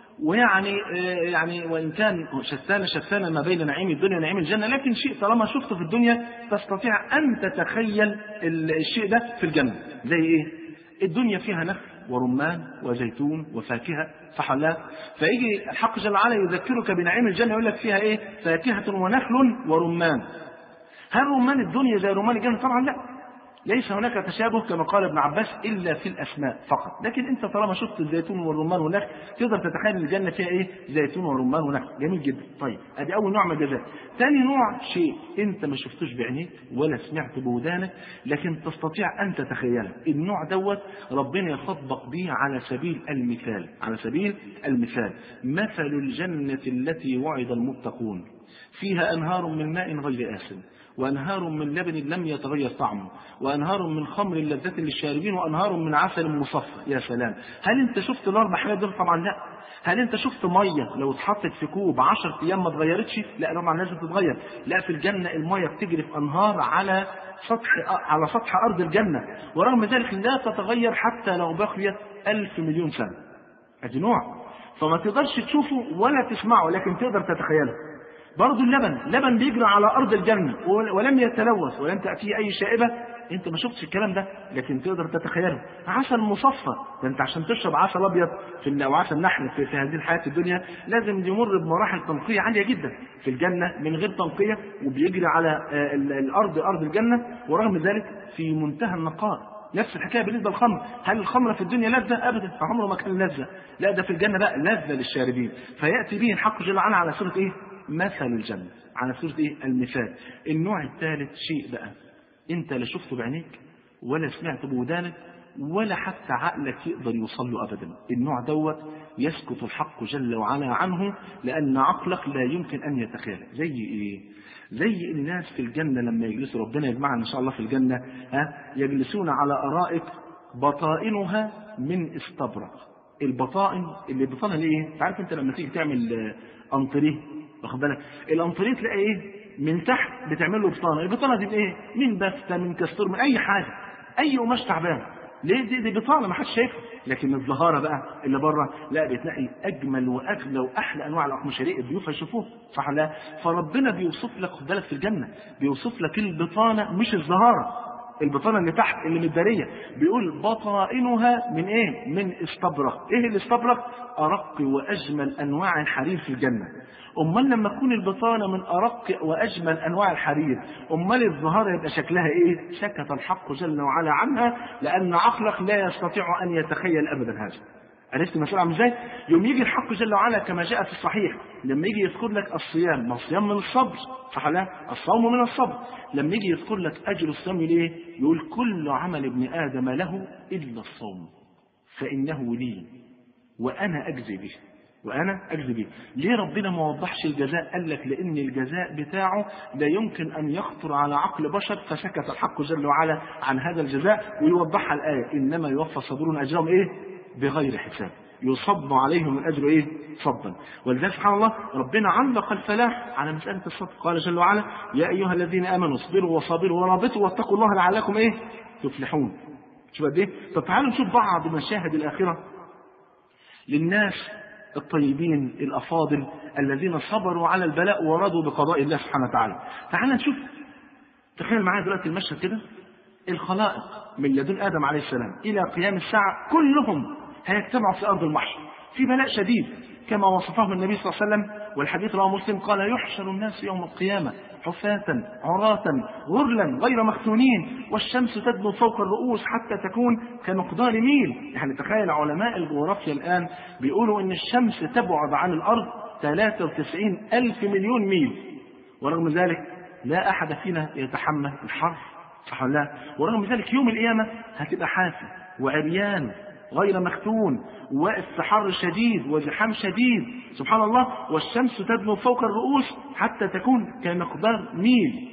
B: ويعني يعني وإن كان شتان شتان ما بين نعيم الدنيا ونعيم الجنة، لكن شيء طالما شفته في الدنيا تستطيع أن تتخيل الشيء ده في الجنة. زي إيه؟ الدنيا فيها نخل ورمان وزيتون وفاكهة صح ولا لا؟ فيجي الحق جل وعلا يذكرك بنعيم الجنة يقول لك فيها إيه؟ فاكهة ونخل ورمان. هل رمان الدنيا زي رمان الجنة؟ طبعا لا، ليس هناك تشابه كما قال ابن عباس إلا في الأسماء فقط، لكن أنت طالما شفت الزيتون والرمان والنخل تقدر تتخيل الجنة فيها إيه؟ زيتون ورمان ونخل. جميل جدا. طيب أدي أول نوع من الجزاء. ثاني نوع شيء أنت ما شفتوش بعينيك ولا سمعت بودانك لكن تستطيع أن تتخيله. النوع دوت ربنا يخطبك به على سبيل المثال. على سبيل المثال مثل الجنة التي وعد المتقون فيها أنهار من ماء غير آسن وأنهار من لبن لم يتغير طعمه وأنهار من خمر لذة للشاربين وأنهار من عسل مصفى. يا سلام، هل أنت شفت الأربع حاجات دول؟ طبعا لا. هل أنت شفت مية لو اتحطت في كوب عشر أيام ما اتغيرتش؟ لا طبعا لازم تتغير. لا، في الجنة المية بتجري في أنهار على سطح على سطح أرض الجنة، ورغم ذلك لا تتغير حتى لو بقيت ألف مليون سنة. هذه نوع، فما تقدرش تشوفه ولا تسمعه لكن تقدر تتخيله. برضو اللبن لبن بيجري على أرض الجنة ولم يتلوث ولم تأتيه أي شائبة، أنت ما شفتش الكلام ده لكن تقدر تتخيله. عسل مصفى، ده أنت عشان تشرب عسل أبيض في أو عسل نحل في, في هذه الحياة الدنيا لازم يمر بمراحل تنقية عالية جدا. في الجنة من غير تنقية وبيجري على الأرض أرض الجنة، ورغم ذلك في منتهى النقاء. نفس الحكاية بالنسبة للخمر. هل الخمر في الدنيا لذة؟ أبدا، عمره ما كان لذة. لا، ده في الجنة بقى لذة للشاربين. فيأتي به الحق جل وعلا على سورة إيه؟ مثل الجنة، على سورة إيه؟ المثال. النوع الثالث شيء بقى أنت لا شفته بعينيك ولا سمعت بودانك ولا حتى عقلك يقدر يوصل له أبدا. النوع دوت يسكت الحق جل وعلا عنه لأن عقلك لا يمكن أن يتخيله. زي إيه؟ زي الناس في الجنة لما يجلسوا، ربنا يجمعنا إن شاء الله في الجنة، ها يجلسون على أرائك بطائنها من استبرق. البطائن اللي بطانها ليه؟ تعرف أنت لما تيجي تعمل أنطريه، واخد بالك الأنطريه تلاقي إيه؟ من تحت بتعمل له بطانة. البطانة دي ايه؟ من بفتة من كستور من اي حاجة، اي قماش تعبان. ليه؟ دي, دي بطانه ما حدش شايفها. لكن الظهاره بقى اللي بره لا، بتلاقي اجمل واغلى واحلى انواع الاقمشاريه الضيوف هيشوفوها، صح ولا لا؟ فربنا بيوصف لك، خد بالك في الجنه بيوصف لك البطانه مش الظهاره، البطانه اللي تحت اللي متداريه، بيقول بطائنها من ايه؟ من استبرق. ايه الاستبرق؟ ارق واجمل انواع الحرير في الجنه. امال لما تكون البطانه من ارق واجمل انواع الحرير، امال الظهاره يبقى شكلها ايه؟ سكت الحق جل وعلا عنها، لان عقلك لا يستطيع ان يتخيل ابدا هذا. عرفت المسألة عامل ازاي؟ يوم يجي الحق جل وعلا كما جاء في الصحيح، لما يجي يذكر لك الصيام، ما الصيام من الصبر، صح لا؟ الصوم من الصبر. لما يجي يذكر لك اجر الصيام ليه؟ يقول كل عمل ابن ادم له الا الصوم فانه لي وانا اجزي به، وانا اجزي به. ليه ربنا ما وضحش الجزاء؟ قال لك لان الجزاء بتاعه لا يمكن ان يخطر على عقل بشر، فسكت الحق جل وعلا عن هذا الجزاء، ويوضحها الايه انما يوفى الصابرون اجرهم ايه؟ بغير حساب، يصب عليهم من اجر ايه؟ صبا. ولذلك سبحان الله ربنا علق الفلاح على مساله الصبر، قال جل وعلا يا ايها الذين امنوا اصبروا وصابروا ورابطوا واتقوا الله لعلكم ايه؟ تفلحون. شوف قد ايه؟ طب تعالوا نشوف بعض مشاهد الاخره للناس الطيبين الافاضل الذين صبروا على البلاء ورضوا بقضاء الله سبحانه وتعالى. تعال نشوف، تخيل معايا دلوقتي المشهد كده، الخلائق من لدن ادم عليه السلام الى قيام الساعه كلهم هيجتمعوا في ارض المحشر في بلاء شديد كما وصفه النبي صلى الله عليه وسلم، والحديث رواه مسلم قال يحشر الناس يوم القيامه حفاة عراة غرلا غير مختونين والشمس تدنو فوق الرؤوس حتى تكون كمقدار ميل. يعني تخيل علماء الجغرافيا الآن بيقولوا إن الشمس تبعد عن الأرض ثلاثة وتسعين ألف مليون ميل، ورغم ذلك لا أحد فينا يتحمل الحر، صح ولا لا؟ ورغم ذلك يوم القيامة هتبقى حافي وعريان غير مختون، واقف في حر شديد وزحام شديد، سبحان الله، والشمس تدنو فوق الرؤوس حتى تكون كمقدار ميل.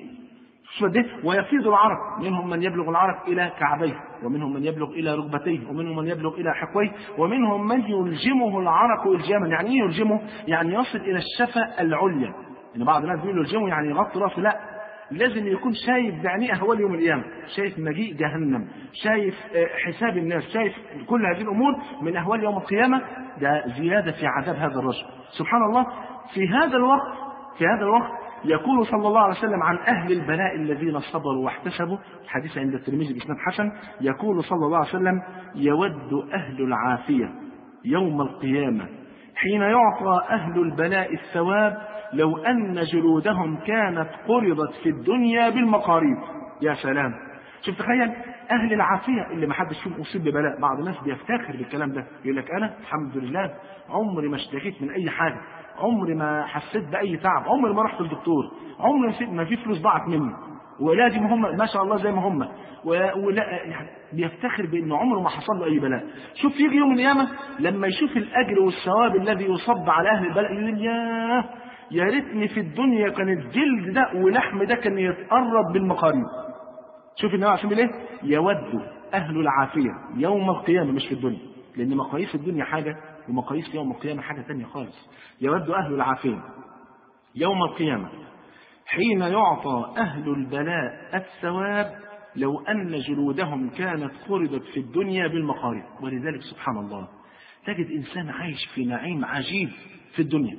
B: ويفيض العرق، منهم من يبلغ العرق إلى كعبيه، ومنهم من يبلغ إلى ركبتيه، ومنهم من يبلغ إلى حقويه، ومنهم من يلجمه العرق إلجاما. يعني إيه يلجمه؟ يعني يصل إلى الشفة العليا. يعني بعض الناس بيقولوا يلجمه يعني يغطي راسه، لا، لازم يكون شايف بعينيه أهوال يوم القيامة، شايف مجيء جهنم، شايف حساب الناس، شايف كل هذه الأمور من أهوال يوم القيامة. ده زيادة في عذاب هذا الرجل. سبحان الله، في هذا الوقت في هذا الوقت يقول صلى الله عليه وسلم عن أهل البلاء الذين صبروا واحتسبوا، الحديث عند الترمذي بإسناد حسن، يقول صلى الله عليه وسلم يود أهل العافية يوم القيامة حين يعطى أهل البلاء الثواب لو أن جلودهم كانت قرضت في الدنيا بالمقاريض. يا سلام، شوف تخيل أهل العافية اللي ما حدش فيهم أصيب ببلاء. بعض الناس بيفتخر بالكلام ده، يقول لك أنا الحمد لله عمري ما اشتكيت من أي حاجة، عمري ما حسيت بأي تعب، عمري ما رحت للدكتور، عمري ما في فلوس ضاعت مني، ولادي هم ما شاء الله زي ما هم، ولا يعني بيفتخر بأنه عمره ما حصل له أي بلاء. شوف يجي يوم القيامة لما يشوف الأجر والثواب الذي يصب على أهل البلاء يقول يا يا ريتني في الدنيا كان الجلد ده ولحم ده كان يتقرب بالمقاريض. شوف النبي عشان ايه؟ يود أهل العافية يوم القيامة، مش في الدنيا، لأن مقاييس الدنيا حاجة ومقاييس يوم القيامة حاجة تانية خالص. يود أهل العافية يوم القيامة حين يعطى أهل البلاء الثواب لو أن جلودهم كانت قرضت في الدنيا بالمقاريض. ولذلك سبحان الله تجد إنسان عايش في نعيم عجيب في الدنيا،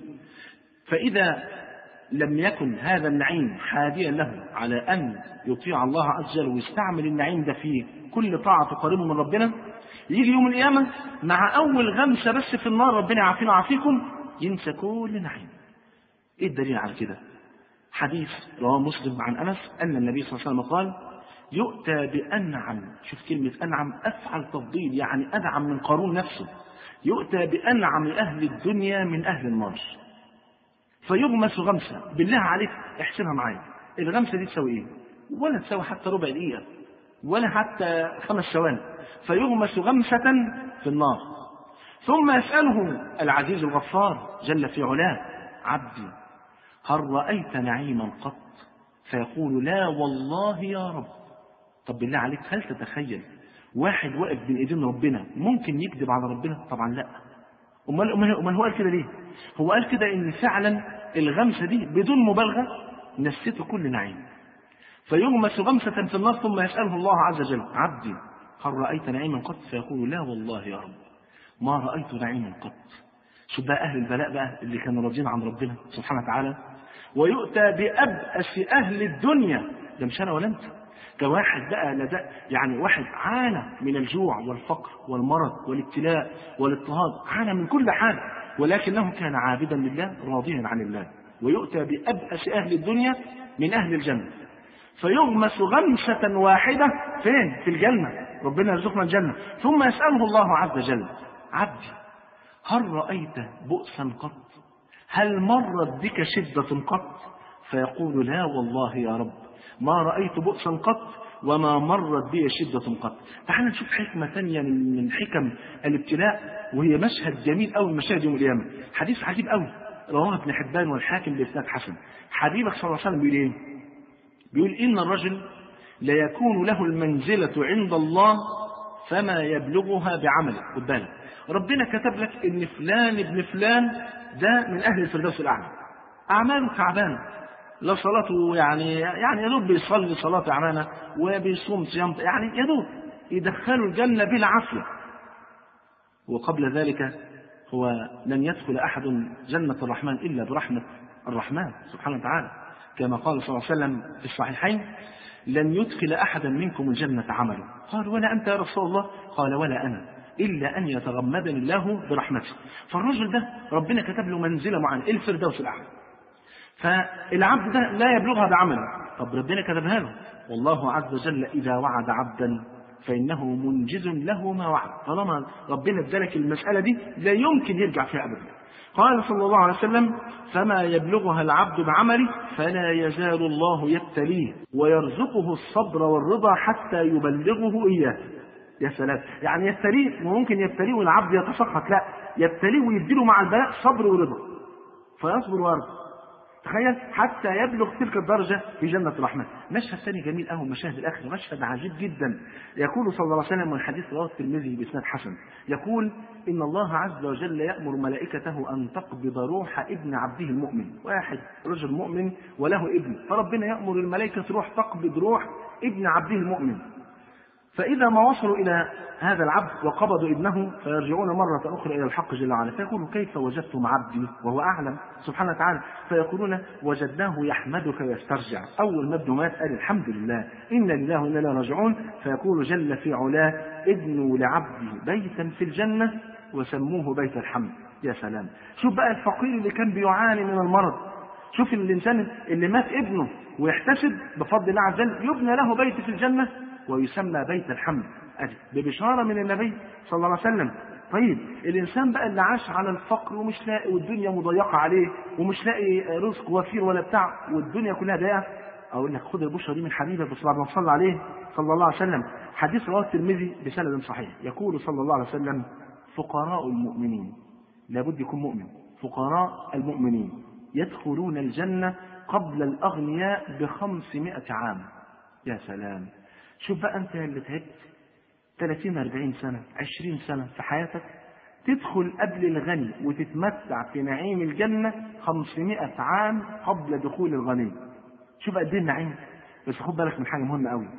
B: فإذا لم يكن هذا النعيم حاديا له على أن يطيع الله عز وجل ويستعمل النعيم ده في كل طاعة تقربه من ربنا، يجي يوم القيامة مع أول غمسة بس في النار، ربنا يعافينا ويعافيكم، ينسى كل نعيم. إيه الدليل على كده؟ حديث رواه مسلم عن أنس أن النبي صلى الله عليه وسلم قال يؤتى بأنعم، شوف كلمة أنعم أفعل تفضيل، يعني أنعم من قارون نفسه، يؤتى بأنعم أهل الدنيا من أهل النار فيغمس غمسة. بالله عليك احسنها معايا، الغمسة دي تسوي ايه؟ ولا تسوي حتى ربع دقيقة ولا حتى خمس ثواني. فيغمس غمسة في النار ثم يسأله العزيز الغفار جل في علاه عبدي هل رأيت نعيما قط؟ فيقول لا والله يا رب. طب بالله عليك هل تتخيل واحد واقف بين ايدين ربنا ممكن يكذب على ربنا؟ طبعا لا. امال امال هو قال كده ليه؟ هو قال كده ان فعلا الغمسه دي بدون مبالغه نسيته كل نعيم. فيغمس غمسه في النار ثم يساله الله عز وجل عبدي هل رأيت نعيما قط؟ فيقول لا والله يا رب ما رأيت نعيما قط. شوف بقى أهل البلاء بقى اللي كانوا راضين عن ربنا سبحانه وتعالى. ويؤتى بأبأس أهل الدنيا، ده مش أنا ولا أنت، ده واحد بقى لدى يعني واحد عانى من الجوع والفقر والمرض والابتلاء والاضطهاد، عانى من كل حاجة، ولكنه كان عابدا لله راضيا عن الله. ويؤتى بأبأس أهل الدنيا من أهل الجنة فيغمس غمسة واحدة فين؟ في الجنة، ربنا يرزقنا الجنة. ثم يسأله الله عز وجل عبدي هل رأيت بؤسا قط؟ هل مرت بك شدة قط؟ فيقول لا والله يا رب ما رأيت بؤسا قط وما مرت بي شدة قط. تعالى نشوف حكمة ثانية من حكم الابتلاء، وهي مشهد جميل أوي من مشاهد يوم القيامة. حديث عجيب أوي رواه ابن حبان والحاكم بإسناد حسن. حبيبك صلى الله عليه وسلم بيقول إيه؟ بيقول إن الرجل ليكون له المنزلة عند الله فما يبلغها بعمله. خد بالك ربنا كتب لك إن فلان ابن فلان ده من أهل الفردوس الأعلى، أعماله تعبانة، لا صلاته يعني يعني يدوب بيصلي صلاة تعبانة وبيصوم صيام يعني يدوب يدخلوا الجنة بالعافية، وقبل ذلك هو لن يدخل أحد جنة الرحمن إلا برحمة الرحمن سبحانه وتعالى، كما قال صلى الله عليه وسلم في الصحيحين لن يدخل أحدا منكم الجنة عمله. قال ولا أنت يا رسول الله؟ قال ولا أنا إلا أن يتغمدني الله برحمته. فالرجل ده ربنا كتب له منزلة معينة الفردوس الأعلى، فالعبد ده لا يبلغها بعمله. طب ربنا كتبها له، والله عز وجل إذا وعد عبدا فإنه منجز له ما وعد. طالما ربنا ادالك المسألة دي لا يمكن يرجع فيها أبدا. قال صلى الله عليه وسلم فما يبلغها العبد بعمله فلا يزال الله يبتليه ويرزقه الصبر والرضا حتى يبلغه إياه. يا سلام، يعني يبتليه وممكن يبتليه والعبد يتسخط، لا يبتليه ويديله مع البلاء صبر ورضا فيصبر ويرضى. تخيل حتى يبلغ تلك الدرجة في جنة الرحمن. مشهد ثاني جميل أهو مشاهد الآخرة، مشهد عجيب جدا. يقول صلى الله عليه وسلم والحديث رواه الترمذي بإسناد حسن، يقول إن الله عز وجل يأمر ملائكته أن تقبض روح ابن عبده المؤمن. واحد رجل مؤمن وله ابن، فربنا يأمر الملائكة تروح تقبض روح ابن عبده المؤمن. فإذا ما وصلوا إلى هذا العبد وقبضوا ابنه فيرجعون مرة أخرى إلى الحق جل وعلا فيقولوا كيف وجدتم عبدي وهو أعلم سبحانه وتعالى؟ فيقولون وجدناه يحمدك ويسترجع. أول ما ابنه مات قال الحمد لله إنا لله وإنا إليه راجعون. فيقول جل في علاه ابنوا لعبدي بيتا في الجنة وسموه بيت الحمد. يا سلام، شوف بقى الفقير اللي كان بيعاني من المرض، شوف الإنسان اللي مات ابنه ويحتسب بفضل الله عز وجل يبنى له بيت في الجنة ويسمى بيت الحمد، ببشارة من النبي صلى الله عليه وسلم. طيب الإنسان بقى اللي عاش على الفقر ومش لاقي والدنيا مضيقة عليه ومش لاقي رزق وفير ولا بتاع والدنيا كلها ضيقة، أقول لك خد البشرة دي من حبيبك بس بعد ما تصلى عليه صلى الله عليه وسلم. حديث رواه الترمذي بسند صحيح، يقول صلى الله عليه وسلم فقراء المؤمنين، لابد يكون مؤمن، فقراء المؤمنين يدخلون الجنة قبل الأغنياء بخمسمائة عام. يا سلام، شوف بقى أنت اللي تعبت ثلاثين أربعين سنة عشرين سنة في حياتك تدخل قبل الغني وتتمتع في نعيم الجنة خمسمائة عام قبل دخول الغني. شوف قد ايه النعيم. بس خد بالك من حاجة مهمة قوي،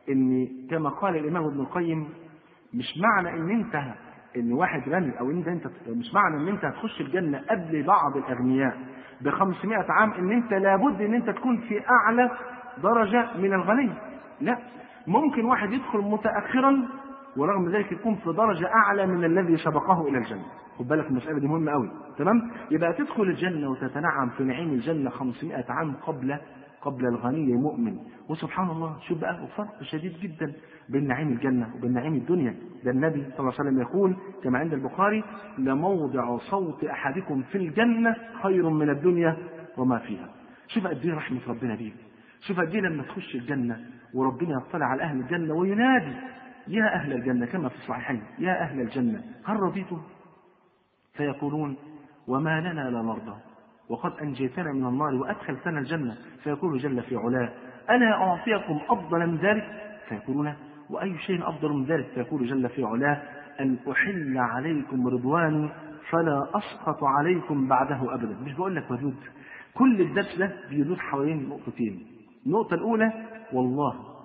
B: ان كما قال الإمام ابن القيم مش معنى ان انت ان واحد غني او ان انت مش معنى ان انت هتخش الجنة قبل بعض الأغنياء بخمسمائة عام ان انت لابد ان انت تكون في اعلى درجة من الغني. لا، ممكن واحد يدخل متأخرا ورغم ذلك يكون في درجة أعلى من الذي سبقه إلى الجنة. خد بالك المسألة دي مهمة قوي. تمام، يبقى تدخل الجنة وتتنعم في نعيم الجنة خمسمائة عام قبل قبل الغني مؤمن. وسبحان الله شوف بقى فرق شديد جدا بين نعيم الجنة وبين نعيم الدنيا. ده النبي صلى الله عليه وسلم يقول كما عند البخاري لموضع صوت أحدكم في الجنة خير من الدنيا وما فيها. شوف قد ايه رحمة ربنا بيك، شوف قد ايه لما تخش الجنة وربنا يطلع على أهل الجنة وينادي يا أهل الجنة كما في الصحيحين يا أهل الجنة هل رضيتم؟ فيقولون وما لنا لا نرضى وقد أنجيتنا من النار وأدخلتنا الجنة. فيقول جل في علاه ألا أعطيكم أفضل من ذلك؟ فيقولون وأي شيء أفضل من ذلك؟ فيقول جل في علاه أن أحل عليكم رضواني فلا أسقط عليكم بعده أبدا. مش بقول لك ودود، كل الدرس ده بيدور حوالين نقطتين. النقطة الأولى والله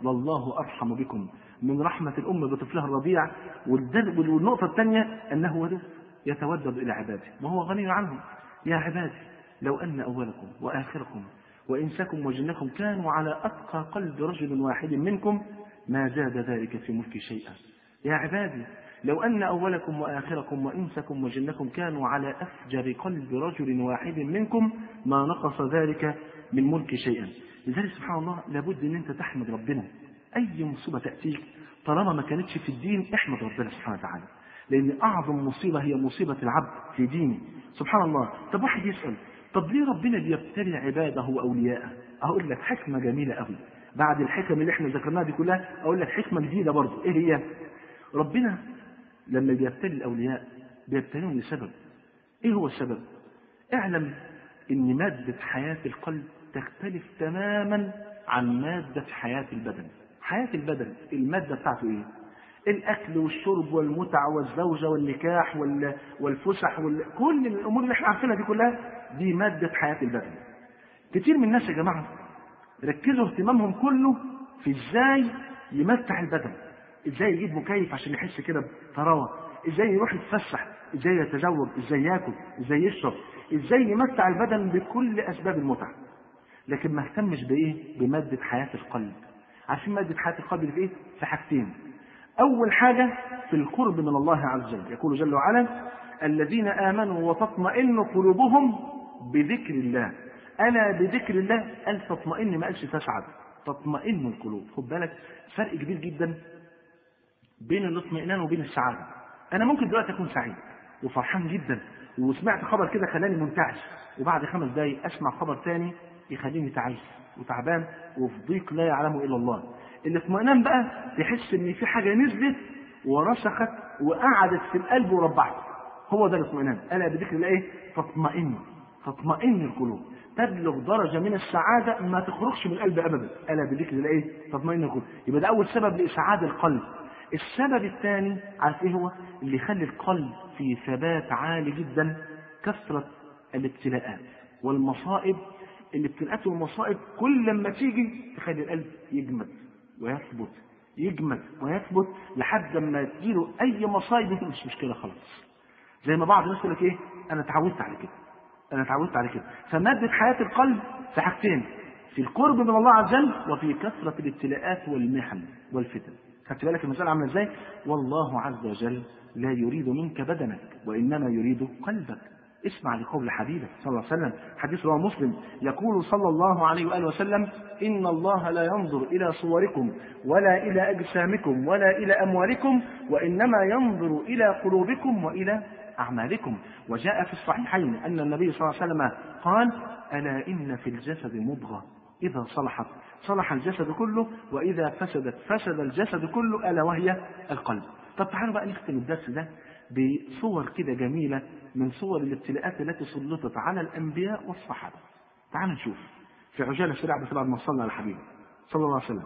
B: والله أرحم بكم من رحمة الأم بطفلها الرضيع. والنقطة الثانية أنه ودود يتودد إلى عباده وهو غني عنهم. يا عبادي لو أن أولكم وآخركم وإنسكم وجنكم كانوا على أتقى قلب رجل واحد منكم ما زاد ذلك في ملكي شيئا. يا عبادي لو أن أولكم وآخركم وإنسكم وجنكم كانوا على أفجر قلب رجل واحد منكم ما نقص ذلك من ملك شيئا. لذلك سبحان الله لابد أن أنت تحمد ربنا. أي مصيبة تأتيك طالما ما كانتش في الدين احمد ربنا سبحانه وتعالى، لأن أعظم مصيبة هي مصيبة العبد في دينه. سبحان الله. طب واحد يسأل طب ليه ربنا بيبتلي عباده وأولياءه؟ أقول لك حكمة جميلة قوي. بعد الحكم اللي احنا ذكرناها دي كلها أقول لك حكمة جديدة برضه. إيه هي؟ ربنا لما بيبتلي الأولياء بيبتليهم لسبب. إيه هو السبب؟ اعلم إن مادة حياة القلب تختلف تماما عن مادة حياة البدن. حياة البدن المادة بتاعته إيه؟ الأكل والشرب والمتع والزوجة والنكاح والفسح وكل الأمور اللي احنا عارفينها دي كلها دي مادة حياة البدن. كتير من الناس يا جماعة ركزوا اهتمامهم كله في ازاي يمتع البدن، ازاي يجيب مكيف عشان يحس كده بطراوة، ازاي يروح يتفسح، ازاي يتزوج، ازاي ياكل، ازاي يشرب، ازاي يمتع البدن بكل اسباب المتعة. لكن ما اهتمش بايه؟ بمادة حياة القلب. عارفين مادة حياة القلب في ايه؟ في حاجتين. اول حاجة في القرب من الله عز وجل. يقول جل وعلا الذين آمنوا وتطمئن قلوبهم بذكر الله. ألا بذكر الله قال تطمئن، ما قالش تسعد، تطمئن القلوب. خد بالك فرق كبير جدا بين الاطمئنان وبين السعادة. أنا ممكن دلوقتي أكون سعيد وفرحان جدا وسمعت خبر كده خلاني منتعش، وبعد خمس دقايق أسمع خبر تاني يخليني تعيس وتعبان وفي ضيق لا يعلمه إلا الله. الاطمئنان بقى تحس إن في حاجة نزلت ورسخت وقعدت في القلب وربعت. هو ده الاطمئنان. ألا بذكر الله إيه؟ تطمئن، تطمئن القلوب، تبلغ درجة من السعادة ما تخرجش من القلب أبدا. ألا بذكر الله إيه؟ تطمئن القلوب. يبقى ده أول سبب لإسعاد القلب. السبب الثاني عارف إيه هو؟ اللي يخلي القلب في ثبات عالي جدا كثرة الابتلاءات والمصائب. الابتلاءات والمصائب كل لما تيجي تخلي القلب يجمد ويثبت، يجمد ويثبت لحد ما تجيله أي مصائب مش مشكلة خلاص. زي ما بعض الناس يقول لك إيه؟ أنا اتعودت على كده، أنا اتعودت على كده. فمادة حياة القلب في حاجتين: في القرب من الله عز وجل وفي كثرة الابتلاءات والمحن والفتن. خدت بالك المسألة عاملة ازاي؟ والله عز وجل لا يريد منك بدنك وإنما يريد قلبك. اسمع لقول حبيبك صلى الله عليه وسلم، حديث رواه مسلم، يقول صلى الله عليه وآله وسلم: إن الله لا ينظر إلى صوركم ولا إلى أجسامكم ولا إلى أموالكم وإنما ينظر إلى قلوبكم وإلى أعمالكم. وجاء في الصحيحين أن النبي صلى الله عليه وسلم قال: ألا إن في الجسد مضغة إذا صلحت صلح الجسد كله وإذا فسدت فسد الجسد كله ألا وهي القلب. طب تعالوا بقى نختم الدرس ده بصور كده جميلة من صور الابتلاءات التي سلطت على الأنبياء والصحابة. تعالوا نشوف في عجالة سريعة بس بعد ما وصلنا على الحبيب صلى الله عليه وسلم.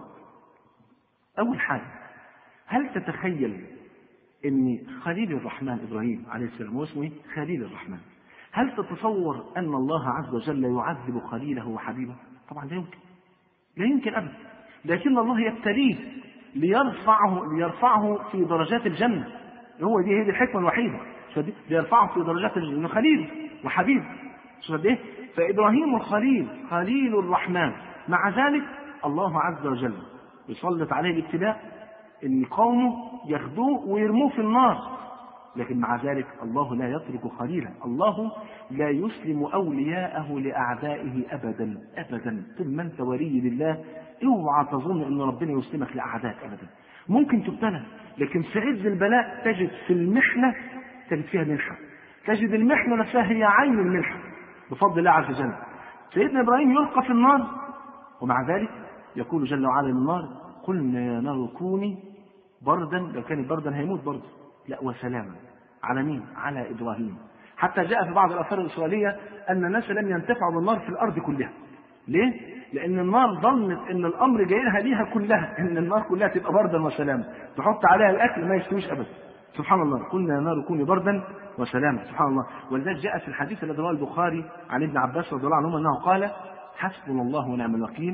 B: أول حاجة، هل تتخيل ان خليل الرحمن ابراهيم عليه السلام واسمه خليل الرحمن، هل تتصور ان الله عز وجل يعذب خليله وحبيبه؟ طبعا لا يمكن، لا يمكن ابدا. لكن الله يبتليه ليرفعه ليرفعه في درجات الجنه. هو دي هي دي الحكمه الوحيده، ليرفعه في درجات الجنه. خليل وحبيب شوف ايه. فابراهيم الخليل خليل الرحمن، مع ذلك الله عز وجل يسلط عليه الابتلاء ان قومه ياخذوه ويرموه في النار. لكن مع ذلك الله لا يترك خليله، الله لا يسلم اولياءه لاعدائه ابدا ابدا. طول ما انت ولي لله اوعى تظن ان ربنا يسلمك لاعدائك ابدا. ممكن تبتلى، لكن في عز البلاء تجد في المحنه تجد فيها منحه، تجد المحنه نفسها هي عين المنحه بفضل الله عز وجل. سيدنا ابراهيم يلقى في النار ومع ذلك يقول جل وعلا للنار: قلنا يا نار كوني بردا، لو كان بردا هيموت برضه، لا وسلاما على مين؟ على ابراهيم. حتى جاء في بعض الاثار الاسرائيليه ان الناس لم ينتفعوا بالنار في الارض كلها. ليه؟ لان النار ظنت ان الامر جاي لها ليها كلها، ان النار كلها تبقى بردا وسلاما، تحط عليها الاكل ما يستويش ابدا. سبحان الله، قلنا يا نار كوني بردا وسلاما. سبحان الله. ولذلك جاء في الحديث الذي رواه البخاري عن ابن عباس رضي الله عنهما انه قال: حسبنا الله ونعم الوكيل،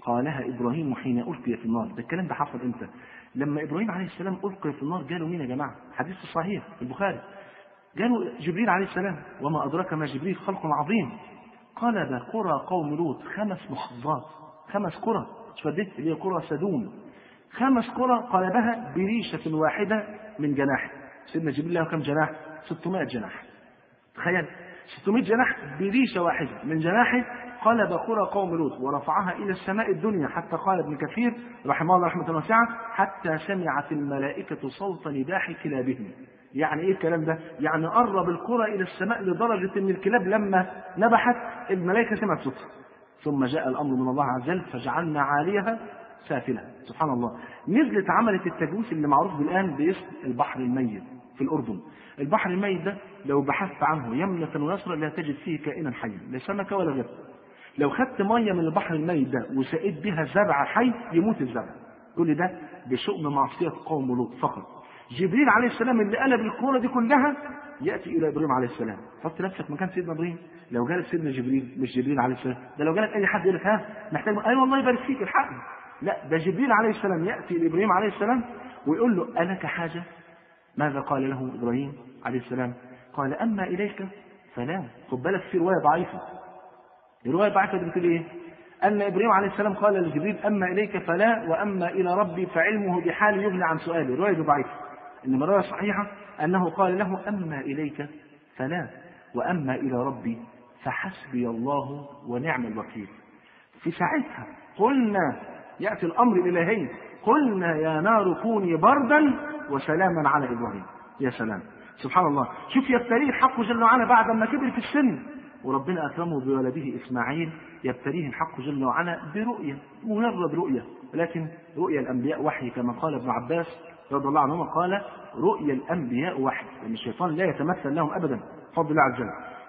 B: قالها إبراهيم حين ألقي في النار. ده الكلام ده حصل إمتى؟ لما إبراهيم عليه السلام ألقي في النار جاله مين يا جماعة؟ حديث صحيح في البخاري. جاله جبريل عليه السلام، وما أدراك ما جبريل، خلق عظيم. قلب قرى قوم لوط خمس محافظات، خمس قرى شدت اللي هي قرى سدوم، خمس قرى قلبها بريشة واحدة من جناح. سيدنا جبريل له كم جناح؟ ستمائة جناح. تخيل ستمائة جناح بريشة واحدة من جناحه قلب قرى قوم لوط ورفعها إلى السماء الدنيا، حتى قال ابن كثير رحمه الله رحمة واسعة حتى سمعت الملائكة صوت نداح كلابهم. يعني ايه الكلام ده؟ يعني قرب القرى الى السماء لدرجة ان الكلاب لما نبحت الملائكة سمعت صوتها. ثم جاء الامر من الله عز وجل فجعلنا عاليها سافلها. سبحان الله. نزلت عملت التجويف اللي معروف بالان باسم البحر الميت في الاردن. البحر الميت ده لو بحثت عنه يمنة ويسرى لا تجد فيه كائنا حيا، لا سمكة ولا غيره. لو خدت مية من البحر الميت ده وسقيت بها زرع حي يموت الزرع. كل ده بشؤم معصية قوم لوط فقط. جبريل عليه السلام اللي قلب الكورة دي كلها يأتي إلى إبراهيم عليه السلام. حط نفسك مكان سيدنا إبراهيم. لو جالس سيدنا جبريل، مش جبريل عليه السلام، ده لو جالس أي حد يقول لك ها محتاج أي والله يبارك فيك الحقني. لا، ده جبريل عليه السلام يأتي لإبراهيم عليه السلام ويقول له ألك حاجة؟ ماذا قال له إبراهيم عليه السلام؟ قال أما إليك فلا. خد بالك في رواية ضعيفة. الرواية ضعيفة دي بتقول إيه؟ أن إبراهيم عليه السلام قال لجبريل أما إليك فلا وأما إلى ربي فعلمه بحال يغني عن سؤالي. الرواية دي ضعيفة. إنما الرواية صحيحة أنه قال له أما إليك فلا وأما إلى ربي فحسبي الله ونعم الوكيل. في ساعتها قلنا يأتي الأمر الإلهي، قلنا يا نار كوني بردا وسلاما على إبراهيم. يا سلام، سبحان الله. شوف يبتليه الحق جل وعلا بعد ما كبر في السن وربنا أكرمه بولده إسماعيل، يبتليه الحق جل وعلا برؤية، مجرد رؤية، لكن رؤيا الأنبياء وحي كما قال ابن عباس رضي الله عنهما، قال رؤيا الأنبياء وحي، لأن الشيطان لا يتمثل لهم أبدا بفضل الله عز وجل.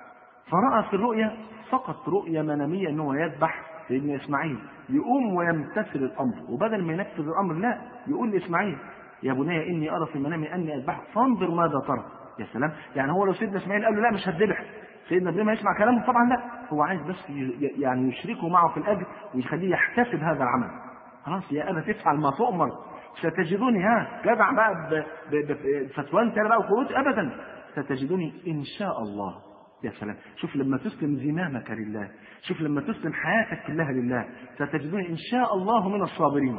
B: فرأى في الرؤيا فقط رؤيا منامية أنه يذبح سيدنا إسماعيل، يقوم ويمتثل الأمر، وبدل ما ينفذ الأمر لا يقول لإسماعيل يا بني إني أرى في منامي أني أذبحك فانظر ماذا ترى. يا سلام، يعني هو لو سيدنا إسماعيل قال له لا مش هتذبح، سيدنا ابراهيم يسمع كلامه؟ طبعا لا، هو عايز بس يعني يشركه معه في الأجر ويخليه يحتسب هذا العمل. خلاص يا أبا تفعل ما تؤمر ستجدوني، ها جدع بقى بفتوان تاني بقى وقروت أبدا، ستجدوني إن شاء الله. يا سلام، شوف لما تسلم زمامك لله، شوف لما تسلم حياتك كلها لله، ستجدوني إن شاء الله من الصابرين.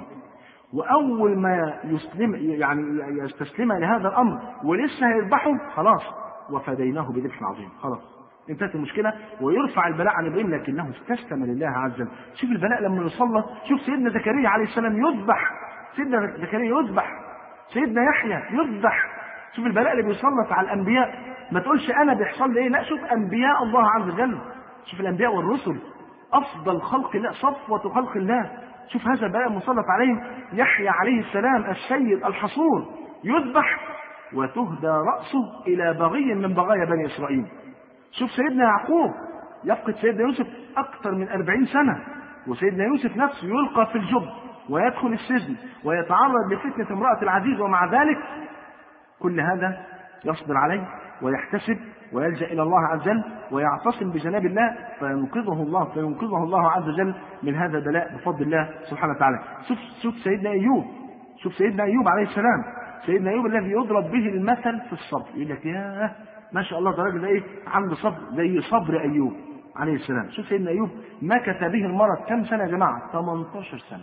B: وأول ما يسلم يعني يستسلم لهذا الأمر ولسه هيذبحه خلاص وفديناه بذبح عظيم، خلاص انتهت المشكلة ويرفع البلاء عن إبراهيم، لكنه استسلم لله عز وجل. شوف البلاء لما يصلى، شوف سيدنا زكريا عليه السلام يذبح، سيدنا زكريا يذبح، سيدنا يحيى يذبح. شوف البلاء اللي بيسلط على الأنبياء، ما تقولش أنا بيحصل لي إيه، لا شوف أنبياء الله عز وجل، شوف الأنبياء والرسل أفضل خلق الله، صفوة خلق الله. شوف هذا البلاء المسلط عليهم. يحيى عليه السلام السيد الحصور يذبح وتهدى رأسه إلى بغي من بغايا بني إسرائيل. شوف سيدنا يعقوب يفقد سيدنا يوسف أكثر من أربعين سنة، وسيدنا يوسف نفسه يلقى في الجب ويدخل السجن ويتعرض لفتنة امرأة العزيز، ومع ذلك كل هذا يصبر عليه ويحتسب ويلجأ إلى الله عز وجل ويعتصم بجناب الله فينقذه الله فينقذه الله عز وجل من هذا البلاء بفضل الله سبحانه وتعالى. شوف شوف سيدنا أيوب، شوف سيدنا أيوب عليه السلام، سيدنا أيوب الذي يضرب به المثل في الصبر. يقول لك يا ما شاء الله ده راجل ده ايه عنده صبر زي صبر أيوب عليه السلام. شوف سيدنا أيوب مكث به المرض كم سنة يا جماعة؟ ثمانية عشر سنة.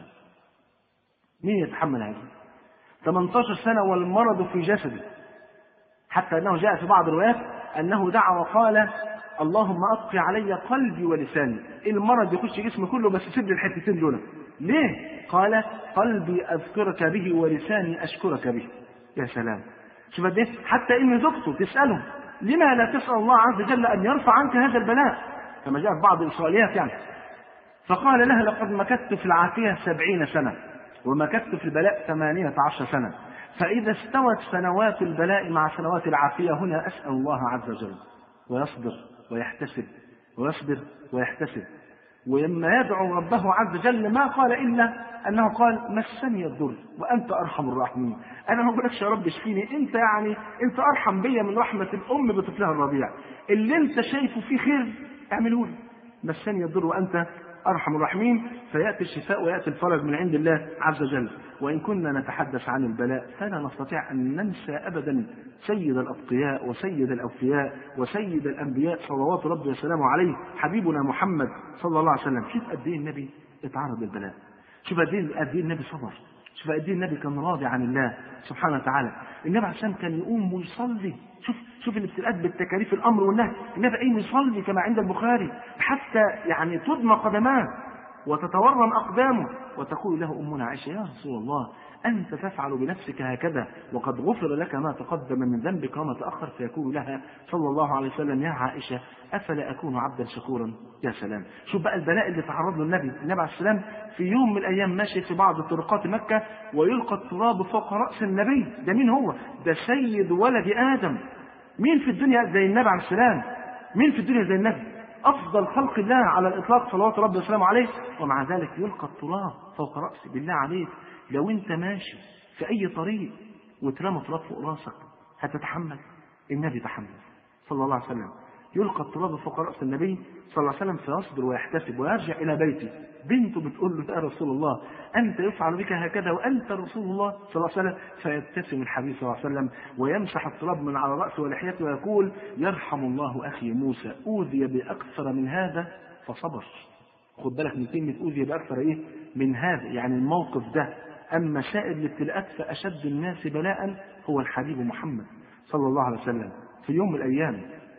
B: مين يتحمل هذا؟ ثمانية عشر سنة والمرض في جسده، حتى أنه جاء في بعض الروايات أنه دعا وقال اللهم أبقي علي قلبي ولساني. المرض يخش جسمي كله بس سيب لي الحتتين دول. ليه؟ قال قلبي أذكرك به ولساني أشكرك به. يا سلام، شوف قد ايه، حتى إن زوجته تسأله لما لا تسأل الله عز وجل أن يرفع عنك هذا البلاء، كما جاء في بعض الإسرائيليات يعني. فقال لها لقد مكثت في العافية سبعين سنة ومكثت في البلاء ثمانية عشر سنة، فإذا استوت سنوات البلاء مع سنوات العافية هنا أسأل الله عز وجل. ويصبر ويحتسب ويصبر ويحتسب، ولما يدعو ربه عز وجل ما قال إلا أنه قال مسني الضر وأنت أرحم الراحمين. أنا ما بقولكش يا رب اشفيني، أنت يعني أنت أرحم بيا من رحمة الأم بطفلها الرضيع، اللي أنت شايفه فيه خير اعمله لي. مسني الضر وأنت أرحم الراحمين، فيأتي الشفاء ويأتي الفرج من عند الله عز وجل. وإن كنا نتحدث عن البلاء فلا نستطيع أن ننسى أبدا سيد الأتقياء وسيد الأوفياء وسيد الأنبياء صلوات ربي وسلامه عليه، حبيبنا محمد صلى الله عليه وسلم. شوف قد إيه النبي اتعرض للبلاء، شوف قد إيه قد إيه النبي صبر، شوف قد إيه النبي كان راضي عن الله سبحانه وتعالى. النبي عليه السلام كان يقوم ويصلي، شوف شوف الابتلاءات بالتكاليف الأمر والنهي، النبي قايم يصلي كما عند البخاري حتى يعني تدمى قدماه وتتورم أقدامه، وتقول له أمنا عائشة: يا رسول الله أنت تفعل بنفسك هكذا وقد غفر لك ما تقدم من ذنبك وما تأخر؟ فيقول لها صلى الله عليه وسلم: يا عائشة أفلا أكون عبدا شكورا؟ يا سلام، شوف بقى البلاء اللي تعرض له النبي النبي عليه السلام. في يوم من الأيام ماشي في بعض طرقات مكة ويلقى التراب فوق رأس النبي. ده مين هو؟ ده سيد ولد آدم. مين في الدنيا زي النبي عليه السلام؟ مين في الدنيا زي النبي؟ أفضل خلق الله على الإطلاق صلوات ربي وسلامه عليه، ومع ذلك يلقى التراب فوق رأسه. بالله عليك لو أنت ماشي في أي طريق وترمى تراب فوق رأسك هتتحمل؟ النبي تحمل صلى الله عليه وسلم. يلقى التراب فوق رأس النبي صلى الله عليه وسلم فيصبر ويحتسب ويرجع إلى بيته. بنته بتقول له: يا رسول الله أنت يفعل بك هكذا وأنت رسول الله صلى الله عليه وسلم؟ فيبتسم الحبيب صلى الله عليه وسلم ويمسح التراب من على رأسه ولحيته ويقول: يرحم الله أخي موسى أوذي بأكثر من هذا فصبر. خد بالك من كلمة أوذي بأكثر إيه من هذا، يعني الموقف ده. أما سائر الابتلاءات فأشد الناس بلاء هو الحبيب محمد صلى الله عليه وسلم. في يوم من الأيام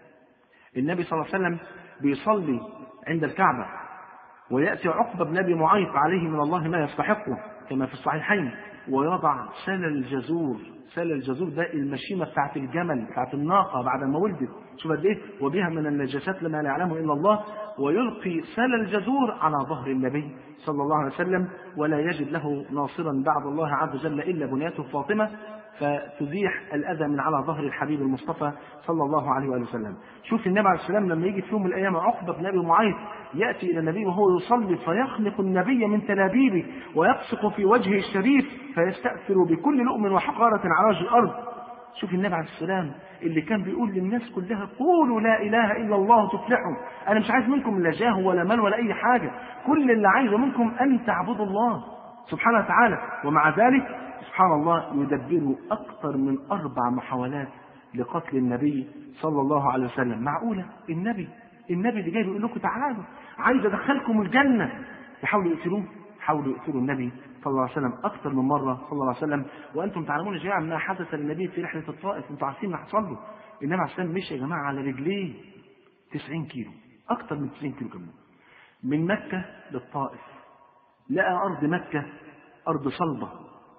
B: النبي صلى الله عليه وسلم بيصلي عند الكعبة، ويأتي عقبة بن أبي معيط عليه من الله ما يستحقه كما في الصحيحين، ويضع سل الجزور. سل الجزور ده المشيمة بتاعت الجمل بتاعت الناقة بعد ما ولدت، شوف قد ايه، وبها من النجاسات لما لا يعلمه إلا الله، ويلقي سل الجزور على ظهر النبي صلى الله عليه وسلم، ولا يجد له ناصرا بعد الله عز وجل إلا بنيته فاطمة، فتزيح الأذى من على ظهر الحبيب المصطفى صلى الله عليه وآله وسلم. شوف النبي عليه السلام لما يجي في يوم من الأيام عقبة بن أبي معيط يأتي إلى النبي وهو يصلي فيخنق النبي من تلابيبه ويبصق في وجهه الشريف فيستأثر بكل لؤم وحقارة على وجه الأرض. شوف النبي عليه السلام اللي كان بيقول للناس كلها: قولوا لا إله إلا الله تفلحوا، أنا مش عايز منكم لا جاه ولا مال ولا أي حاجة، كل اللي عايزه منكم أن تعبدوا الله سبحانه وتعالى. ومع ذلك سبحان الله يدبر أكثر من أربع محاولات لقتل النبي صلى الله عليه وسلم. معقولة النبي النبي اللي جاي بيقول لكم تعالوا عايز أدخلكم الجنة يحاولوا يقتلوه؟ حاولوا يقتلوا النبي صلى الله عليه وسلم أكثر من مرة صلى الله عليه وسلم. وأنتم تعلمون جميعا ما حدث للنبي في رحلة الطائف، أنتم عارفين ما حصل له. النبي عليه السلام مشي يا جماعة على رجليه تسعين كيلو، أكثر من تسعين كيلو كمان، من مكة للطائف. لقى أرض مكة أرض صلبة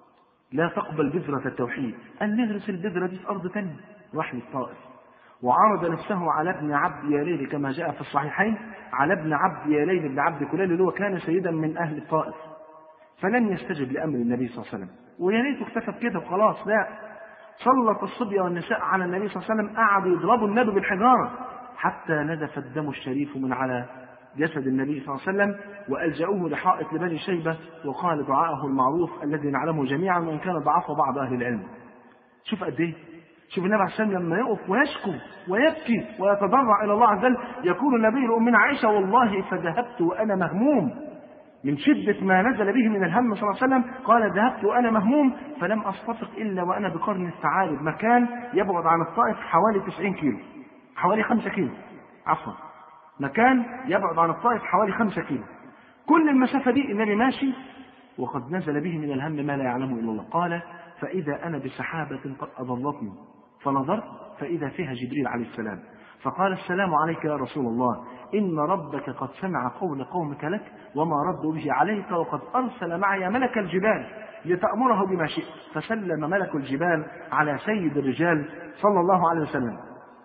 B: لا تقبل بذرة التوحيد، قال نغرس البذرة دي في أرض تانية، راح للطائف وعرض نفسه على ابن عبد ياليل كما جاء في الصحيحين، على ابن عبد ياليل بن عبد كلال اللي هو كان سيدا من أهل الطائف، فلم يستجب لأمر النبي صلى الله عليه وسلم. وياليل اكتفى بكده وخلاص، لا، سلط الصبية والنساء على النبي صلى الله عليه وسلم، قعدوا يضربوا النبي بالحجارة حتى نزف الدم الشريف من على جسد النبي صلى الله عليه وسلم، وألجأوه لحائط لبني شيبة وقال دعاءه المعروف الذي نعلمه جميعا وإن كان ضعفه بعض أهل العلم. شوف قد إيه، شوف النبي عليه السلام لما يقف ويشكو ويبكي ويتضرع إلى الله عز وجل، يقول النبي لأمنا عائشة: والله فذهبت وأنا مهموم من شدة ما نزل به من الهم صلى الله عليه وسلم. قال: ذهبت وأنا مهموم فلم أستفق إلا وأنا بقرن الثعالب، مكان يبعد عن الطائف حوالي تسعين كيلو، حوالي خمسة كيلو عفوا مكان يبعد عن الطائف حوالي خمسة كيلو. كل المسافة دي النبي ماشي وقد نزل به من الهم ما لا يعلمه إلا الله. قال: فإذا أنا بسحابة قد أضلتني فنظرت فإذا فيها جبريل عليه السلام، فقال: السلام عليك يا رسول الله، إن ربك قد سمع قول قومك لك وما ردوا به عليك، وقد أرسل معي ملك الجبال لتأمره بما شئت. فسلم ملك الجبال على سيد الرجال صلى الله عليه وسلم،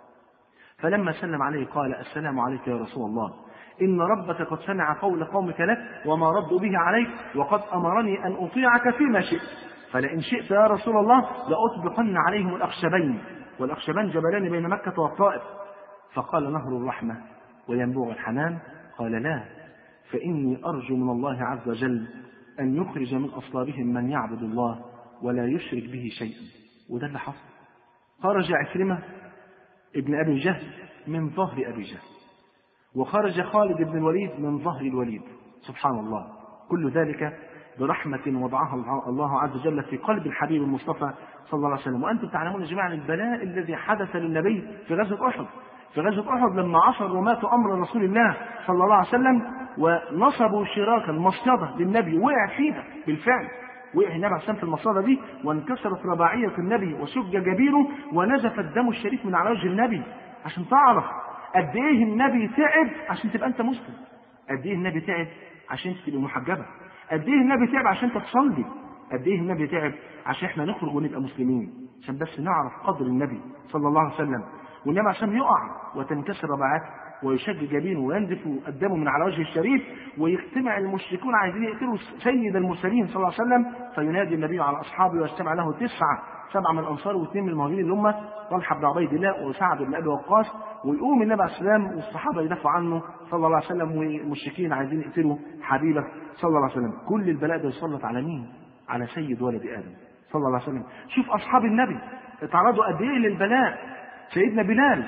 B: فلما سلم عليه قال: السلام عليك يا رسول الله، إن ربك قد سمع قول قومك لك وما ردوا به عليك، وقد أمرني أن أطيعك فيما شئت، فلئن شئت يا رسول الله لأطبقن عليهم الأخشبين، والأخشبان جبلان بين مكة والطائف. فقال: نهر الرحمة وينبوع الحنان؟ قال: لا، فإني أرجو من الله عز وجل أن يخرج من أصلابهم من يعبد الله ولا يشرك به شيئا. وده اللي حصل. خرج عكرمة ابن أبي جهل من ظهر أبي جهل، وخرج خالد بن الوليد من ظهر الوليد، سبحان الله. كل ذلك برحمة وضعها الله عز وجل في قلب الحبيب المصطفى صلى الله عليه وسلم. وأنتم تعلمون جميعا البلاء الذي حدث للنبي في غزوة أحد. في غزوة أحد لما عصروا وماتوا أمر رسول الله صلى الله عليه وسلم ونصبوا شراكا مصيدة للنبي، وقع فيها بالفعل، وقع النبي عليه السلام في المصيدة دي وانكسرت رباعية النبي وشج جبينه ونزف الدم الشريف من على وجه النبي. عشان تعرف قد ايه النبي تعب عشان تبقى انت مسلم، قد ايه النبي تعب عشان تبقى محجبة، قد ايه النبي تعب عشان تصلي، قد ايه النبي تعب عشان احنا نخرج ونبقى مسلمين، عشان بس نعرف قدر النبي صلى الله عليه وسلم. والنبي عشان يقع وتنكسر رباعاته ويشج جبينه وينزف الدم من على وجه الشريف ويجتمع المشركون عايزين يقتلوا سيد المرسلين صلى الله عليه وسلم، فينادي النبي على اصحابه ويجتمع له تسعه سبعه من الانصار واثنين من المهاجرين اللي هم طلحه بن عبيد الله وسعد بن ابي وقاص، ويقوم النبي عليه السلام والصحابه يدافعوا عنه صلى الله عليه وسلم، والمشركين عايزين يقتلوا حبيبه صلى الله عليه وسلم. كل البلاء ده يسلط على مين؟ على سيد ولد ادم صلى الله عليه وسلم. شوف اصحاب النبي اتعرضوا قد ايه للبلاء. سيدنا بلال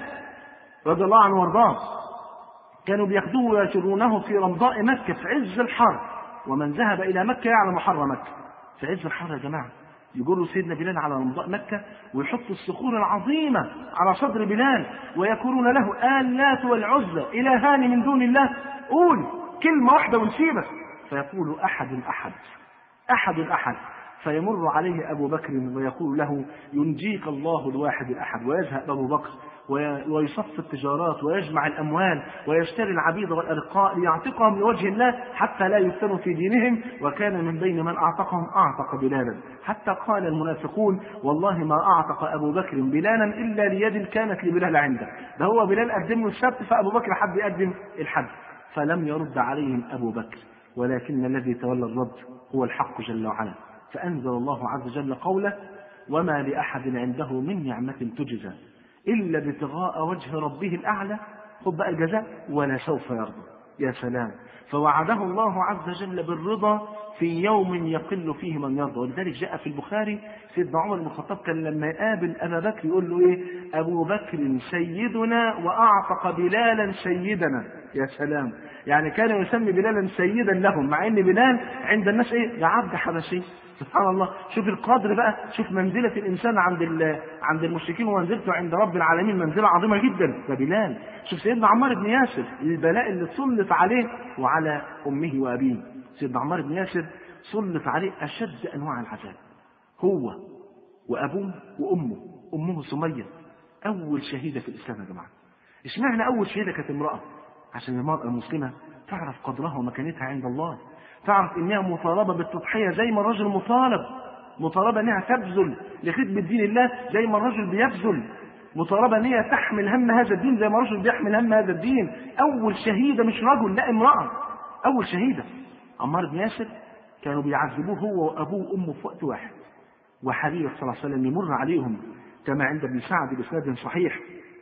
B: رضي الله عنه وارضاه كانوا بياخدوه ويجرونه في رمضاء مكة في عز الحر، ومن ذهب إلى مكة يعلم حر مكة. في عز الحر يا جماعة يجروا سيدنا بلال على رمضاء مكة ويحطوا الصخور العظيمة على صدر بلال ويقولون له آلات والعزى إلهان من دون الله، قول كلمة واحدة ونسيبك. فيقول أحد أحد أحد أحد، فيمر عليه أبو بكر ويقول له ينجيك الله الواحد الأحد، ويذهب أبو بكر ويصف التجارات ويجمع الأموال ويشتري العبيد والأرقاء ليعتقهم لوجه الله حتى لا يفتنوا في دينهم. وكان من بين من أعتقهم أعتق بلالا، حتى قال المنافقون والله ما أعتق أبو بكر بلالا إلا ليد كانت لبلال عنده. ده هو بلال قدم له السبت فأبو بكر حب يقدم الحد، فلم يرد عليهم أبو بكر، ولكن الذي تولى الرد هو الحق جل وعلا. فأنزل الله عز وجل قوله وما لأحد عنده من نعمة تجزى إلا ابتغاء وجه ربه الأعلى، خذ بقى الجزاء ولا سوف يرضى. يا سلام. فوعده الله عز وجل بالرضا في يوم يقل فيه من يرضى. ولذلك جاء في البخاري سيدنا عمر بن الخطاب كان لما يقابل أبا بكر يقول له إيه؟ أبو بكر سيدنا وأعتق بلالا سيدنا. يا سلام. يعني كان يسمي بلالا سيدا لهم، مع ان بلال عند الناس ايه؟ ده عبد حبشي. سبحان الله. شوف القدر بقى، شوف منزلة الإنسان عند عند المشركين ومنزلته عند رب العالمين منزلة عظيمة جدا. ده بلال. شوف سيدنا عمار بن ياسر البلاء اللي سلط عليه وعلى أمه وأبيه. سيدنا عمار بن ياسر سلط عليه أشد أنواع العذاب، هو وأبوه وأمه. أمه سمية أول شهيدة في الإسلام يا جماعة. اشمعنى أول شهيدة كانت امرأة؟ عشان المرأة المسلمة تعرف قدرها ومكانتها عند الله، تعرف انها مطالبة بالتضحية زي ما الرجل مطالب، مطالبة انها تبذل لخدمة دين الله زي ما الرجل بيبذل، مطالبة انها تحمل هم هذا الدين زي ما الرجل بيحمل هم هذا الدين. اول شهيدة مش رجل، لا امرأة اول شهيدة. عمار بن ياسر كانوا بيعذبوه هو وابوه وامه في وقت واحد، وحبيبه صلى الله عليه وسلم يمر عليهم كما عند ابن سعد بإسناد صحيح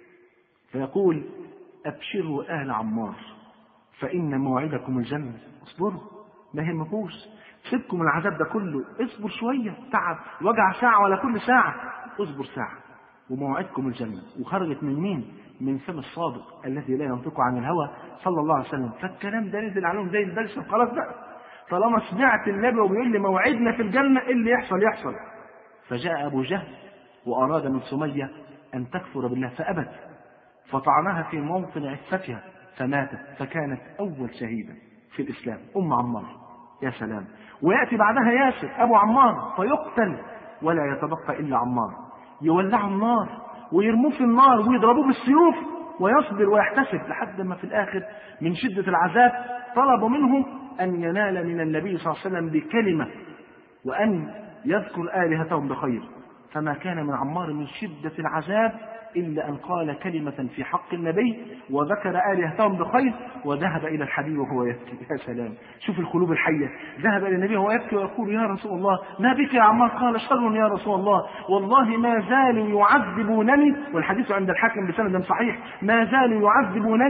B: فيقول أبشروا آل عمار فإن موعدكم الجنة. اصبروا، ما يهمكوش، سيبكم العذاب ده كله، اصبر شوية، تعب وجع ساعة ولا كل ساعة، اصبر ساعة وموعدكم الجنة. وخرجت من مين؟ من فم الصادق الذي لا ينطق عن الهوى صلى الله عليه وسلم. فالكلام ده نزل عليهم زي البلسم. خلاص بقى، طالما سمعت النبي وبيقول لي موعدنا في الجنة، ايه اللي يحصل يحصل. فجاء أبو جهل وأراد من سمية أن تكفر بالله فأبت، فطعنها في موطن عفتها فماتت، فكانت أول شهيدة في الإسلام أم عمار. يا سلام. ويأتي بعدها ياسر أبو عمار فيقتل ولا يتبقى إلا عمار، يولعوا النار ويرموه في النار ويضربوه بالسيوف ويصبر ويحتسب لحد ما في الآخر من شدة العذاب طلبوا منه أن ينال من النبي صلى الله عليه وسلم بكلمة وأن يذكر آلهتهم بخير، فما كان من عمار من شدة العذاب إلا أن قال كلمة في حق النبي وذكر آلهتهم بخير وذهب إلى الحبيب وهو يبكي. يا سلام. شوف القلوب الحية. ذهب إلى النبي وهو يبكي ويقول يا رسول الله ما بك يا عمار؟ قال شر يا رسول الله، والله ما زالوا يعذبونني، والحديث عند الحاكم بسند صحيح، ما زالوا يعذبونني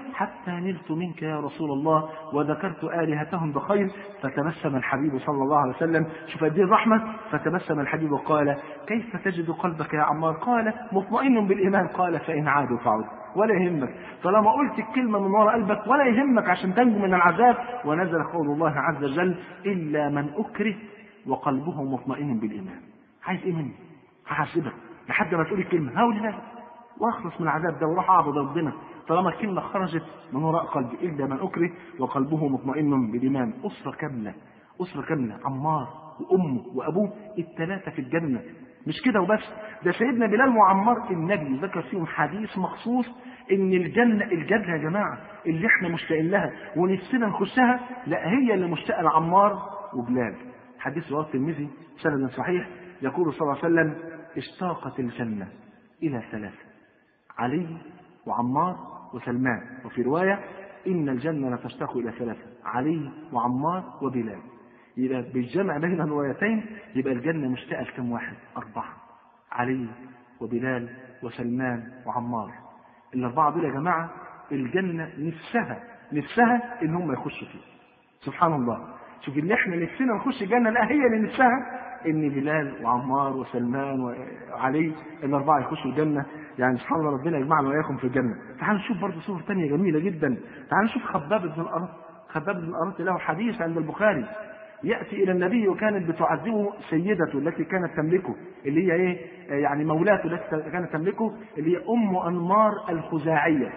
B: حتى نلت منك يا رسول الله وذكرت آلهتهم بخير. فتبسم الحبيب صلى الله عليه وسلم، شوف قد ايه الرحمة، فتبسم الحبيب وقال كيف تجد قلبك يا عمار؟ قال مطمئن بالإيمان. قال فإن عادوا فعود، ولا يهمك طالما قلت الكلمة من وراء قلبك، ولا يهمك عشان تنجو من العذاب. ونزل قول الله عز وجل إلا من أكره وقلبه مطمئن بالإيمان. عايز إيه مني؟ هحاسبك لحد ما تقول الكلمة هقولها واخلص من العذاب ده وراح اعبد ربنا طالما الكلمة خرجت من وراء قلبي. إلا من أكره وقلبه مطمئن بالإيمان. أسرة كاملة، أسرة كاملة، عمار وأمه وأبوه الثلاثة في الجنة. مش كده وبس، ده سيدنا بلال وعمار النبي ذكر فيهم حديث مخصوص ان الجنة، الجنة يا جماعة اللي احنا مشتاقين لها ونفسنا نخشها، لا هي اللي مشتاقة لعمار وبلال. حديث رواه الترمذي سند صحيح، يقول صلى الله عليه وسلم اشتاقت الجنة إلى ثلاثة: علي وعمار وسلمان. وفي رواية إن الجنة تشتاق إلى ثلاثة: علي وعمار وبلال. يبقى بالجمع بين الروايتين يبقى الجنة مشتاقة لكم واحد؟ أربعة: علي وبلال وسلمان وعمار. الأربعة دول يا جماعة الجنة نفسها نفسها إن هم يخشوا فيه. سبحان الله، شوف اللي احنا نفسنا نخش الجنة، لا هي اللي نفسها ان بلال وعمار وسلمان وعلي الاربعه يخشوا الجنه. يعني سبحان الله، ربنا يجمعنا واياكم في الجنه. تعالوا نشوف برضه صور ثانيه جميله جدا. تعالوا نشوف خباب بن الارت. خباب بن الارت له حديث عند البخاري، ياتي الى النبي وكانت بتعذبه سيدته التي كانت تملكه، اللي هي ايه يعني مولاته التي كانت تملكه، اللي هي ام انمار الخزاعيه.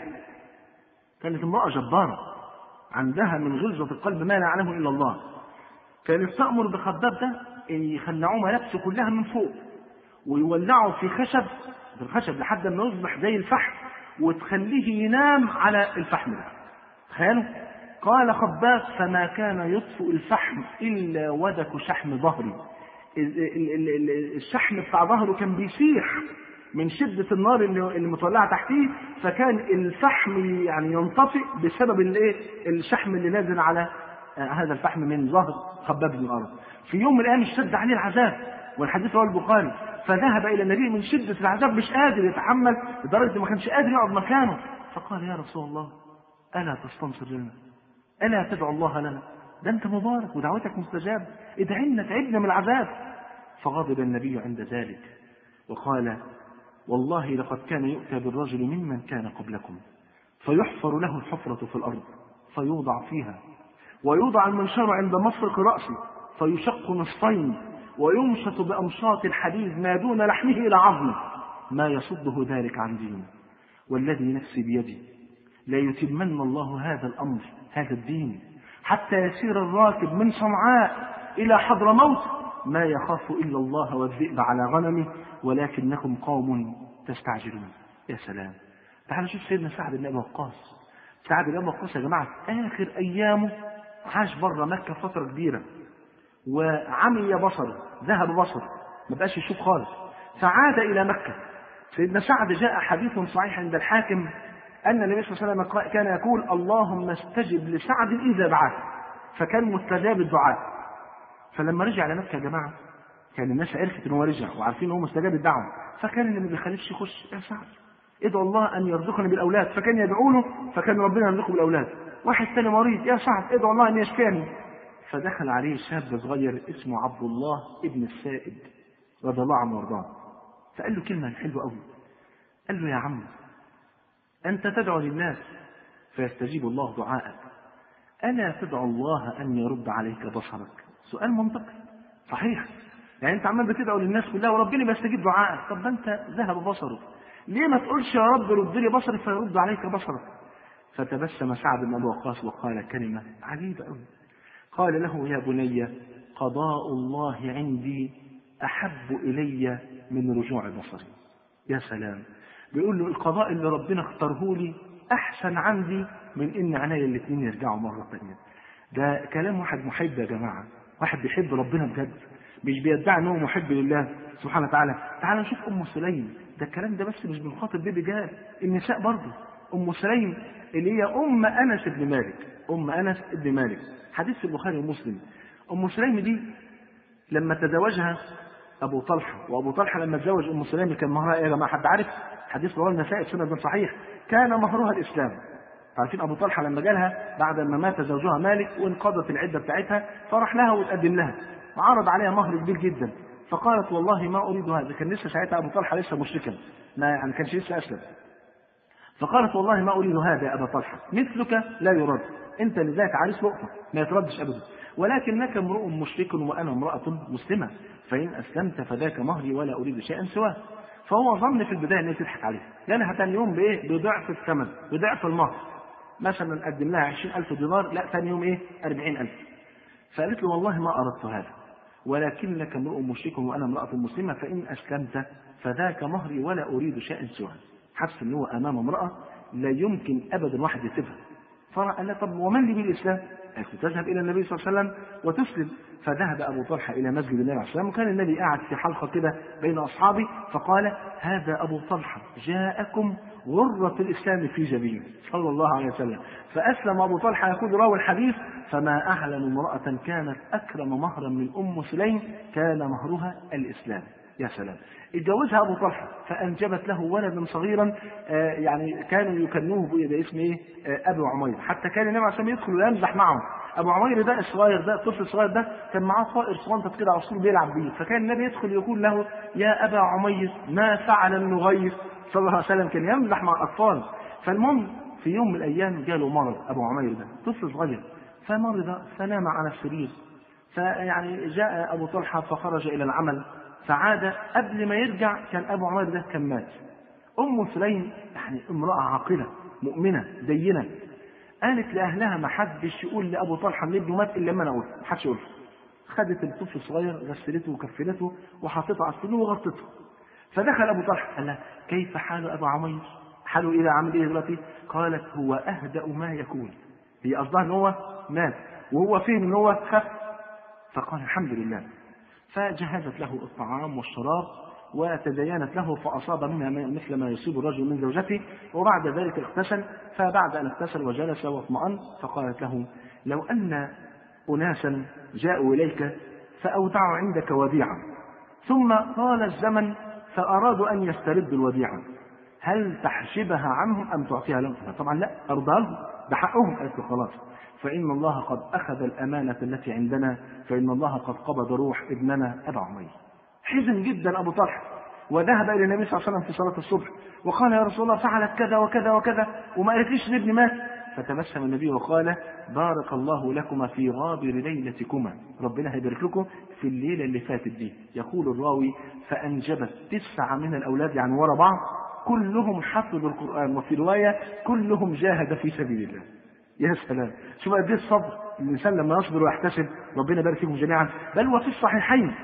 B: كانت امراه جباره عندها من غلظه القلب ما لا يعلمه الا الله. كانت تأمر بخباب ده ان يخلعوه ملابسه كلها من فوق ويولعوا في خشب بالخشب لحد ما يصبح زي الفحم، وتخليه ينام على الفحم ده. تخيلوا، قال خباب فما كان يطفئ الفحم الا ودك شحم ظهري. الشحم بتاع ظهره كان بيسيح من شدة النار اللي متولعة تحتيه، فكان الفحم يعني ينطفئ بسبب الايه الشحم اللي نازل على هذا الفحم من ظهر خباب بن الأرت. في يوم من الأيام اشتد عليه العذاب، والحديث رواه البخاري، فذهب إلى النبي من شدة العذاب مش قادر يتحمل لدرجة ما كانش قادر يقعد مكانه، فقال يا رسول الله ألا تستنصر لنا؟ ألا تدعو الله لنا؟ ده أنت مبارك ودعوتك مستجاب، ادعي لنا تعبنا من العذاب. فغضب النبي عند ذلك وقال والله لقد كان يؤتى بالرجل ممن كان قبلكم فيحفر له الحفرة في الأرض فيوضع فيها، ويوضع المنشار عند مفرق رأسه فيشق نصفين، ويمشط بأمشاط الحديد ما دون لحمه إلى عظمه، ما يصده ذلك عن دينه. والذي نفسي بيدي لا يتمن الله هذا الأمر، هذا الدين، حتى يسير الراكب من صنعاء إلى حضرموت ما يخاف إلا الله والذئب على غنمه، ولكنكم قوم تستعجلون. يا سلام، تعالوا شوف سيدنا سعد بن أبي وقاص. سعد بن أبي وقاص يا جماعة آخر أيامه عاش بره مكة فترة كبيرة، وعمي بصره، ذهب بصره، ما بقاش يشوف خالص، فعاد إلى مكة. سيدنا سعد جاء حديث صحيح عند الحاكم أن النبي صلى الله عليه وسلم كان يقول اللهم استجب لسعد إذا دعاك، فكان مستجاب الدعاء. فلما رجع إلى مكة يا جماعة كان الناس عرفت إنه رجع وعارفين إنه مستجاب الدعوة، فكان اللي ما بيخليش يخش يا سعد ادعو الله أن يرزقني بالأولاد، فكان يدعو له فكان ربنا يرزقه بالأولاد. واحد ثاني مريض يا سعد ادعو الله أن يشفيني، فدخل عليه شاب صغير اسمه عبد الله ابن السائب رضي الله عنه وارضاه، فقال له كلمة حلوة قوي، قال له يا عم أنت تدعو للناس فيستجيب الله دعاءك، ألا تدعو الله أن يرد عليك بصرك؟ سؤال منطقي صحيح، يعني أنت عمال بتدعو للناس كلها وربنا بيستجيب دعائك، طب أنت ذهب بصرك، ليه ما تقولش يا رب رد لي بصري فيرد عليك بصرك؟ فتبسم سعد بن أبي وقاص وقال كلمة عجيبة قوي، قال له يا بني قضاء الله عندي أحب إلي من رجوع بصري. يا سلام، بيقول له القضاء اللي ربنا اختاره لي أحسن عندي من إن عينيا الاثنين يرجعوا مرة ثانية. ده كلام واحد محب يا جماعة، واحد بيحب ربنا بجد، مش بيدعي أنه محب لله سبحانه وتعالى. تعال نشوف أم سليم، ده الكلام ده بس مش بنخاطب بيه رجال، النساء برضه. أم سليم اللي هي أم أنس بن مالك، أم أنس بن مالك، حديث في البخاري ومسلم. أم سليم دي لما تزوجها أبو طلحة، وأبو طلحة لما تزوج أم سليم كان مهرها إيه يا جماعة؟ حد عارف؟ حديث رواه النسائي بسند صحيح، كان مهرها الإسلام. عارفين أبو طلحة لما جالها بعد ما مات زوجها مالك وانقضت العدة بتاعتها، فراح لها وتقدم لها وعرض عليها مهر كبير جدا، فقالت والله ما أريد هذا. كان لسه ساعتها أبو طلحة لسه مشركا، ما يعني كانش لسه أسلم. فقالت والله ما أريد هذا يا أبا طلحة، مثلك لا يرد، أنت لذلك عريس لقطة ما يتردش أبدا، ولكنك امرؤ مشرك وأنا امرأة مسلمة، فإن أسلمت فذاك مهري ولا أريد شيئا سواه. فهو ظن في البداية أن تضحك عليه، لأنها ثاني يوم بإيه؟ بضعف الثمن، بضعف المهر. مثلا قدم لها عشرين ألف دينار، لا ثاني يوم إيه؟ أربعين ألف. فقالت له والله ما أردت هذا، ولكنك امرؤ مشرك وأنا امرأة مسلمة، فإن أسلمت فذاك مهري ولا أريد شيئا سواه. حس أنه هو أمام امرأة لا يمكن أبدا واحد يسيبها. فقال لا طب ومن لي بالإسلام؟ قالت تذهب إلى النبي صلى الله عليه وسلم وتسلم. فذهب أبو طلحة إلى مسجد النبي عليه الصلاة والسلام، وكان النبي قاعد في حلقة كده بين أصحابه، فقال هذا أبو طلحة جاءكم غرة الإسلام في جبينه صلى الله عليه وسلم. فأسلم أبو طلحة. يقول راوي الحديث فما أعلم امرأة كانت أكرم مهرا من أم سليم كان مهرها الإسلام. يا سلام. اتجوزها أبو طلحة فأنجبت له ولدا صغيرا، آه يعني كانوا يكنوه باسم إيه؟ آه أبو عمير، حتى كان النبي عليه الصلاة والسلام يدخل ويمزح معه. أبو عمير ده الصغير ده الطفل الصغير ده كان معاه طائر صغنطط كده عصفور بيلعب بيه، فكان النبي يدخل يقول له يا أبا عمير ما فعل النغير صلى الله عليه وسلم، كان يمزح مع الأطفال. فالمهم في يوم من الأيام جاله مرض أبو عمير ده طفل صغير، فمرض فنام على السرير. فيعني جاء أبو طلحة فخرج إلى العمل، فعاد قبل ما يرجع كان أبو عمير ده كان مات. أم سليم يعني امرأة عاقلة مؤمنة دينة، قالت لأهلها ما حدش يقول لأبو طلحة إن ابنه مات إلا لما أنا أقول، ما حدش يقول. خدت الطفل الصغير غسلته وكفنته وحطته على السرير وغطته. فدخل أبو طلحة قال لها كيف حال أبو عمير؟ حاله إيه؟ عامل إيه دلوقتي؟ قالت هو أهدأ ما يكون. هي قصدها إن هو مات وهو فين إن هو خف. فقال الحمد لله. فجهزت له الطعام والشراب وتدينت له، فأصاب منها مثل ما يصيب الرجل من زوجته، وبعد ذلك اغتسل. فبعد أن اغتسل وجلس واطمأن فقالت له لو أن أناسا جاءوا إليك فأودعوا عندك وديعة ثم طال الزمن فأرادوا أن يستردوا الوديعة، هل تحجبها عنهم أم تعطيها لهم؟ طبعا لا، أرضها لهم، ده حقهم. قالت له خلاص، فإن الله قد أخذ الأمانة التي عندنا، فإن الله قد قبض روح ابننا أبا عمير. حزن جدا أبو طلحة وذهب إلى النبي صلى الله عليه وسلم في صلاة الصبح وقال يا رسول الله فعلت كذا وكذا وكذا وما قالتليش ان ابني مات. فتبسم النبي وقال بارك الله لكما في غابر ليلتكما، ربنا هيبارك لكم في الليلة اللي فاتت دي. يقول الراوي فأنجبت تسعة من الأولاد يعني ورا بعض، كلهم حفظوا القرآن، وفي رواية كلهم جاهد في سبيل الله. يا سلام، شوف قد ايه الصبر. الإنسان لما يصبر ويحتسب ربنا يبارك فيهم جميعا. بل وفي الصحيحين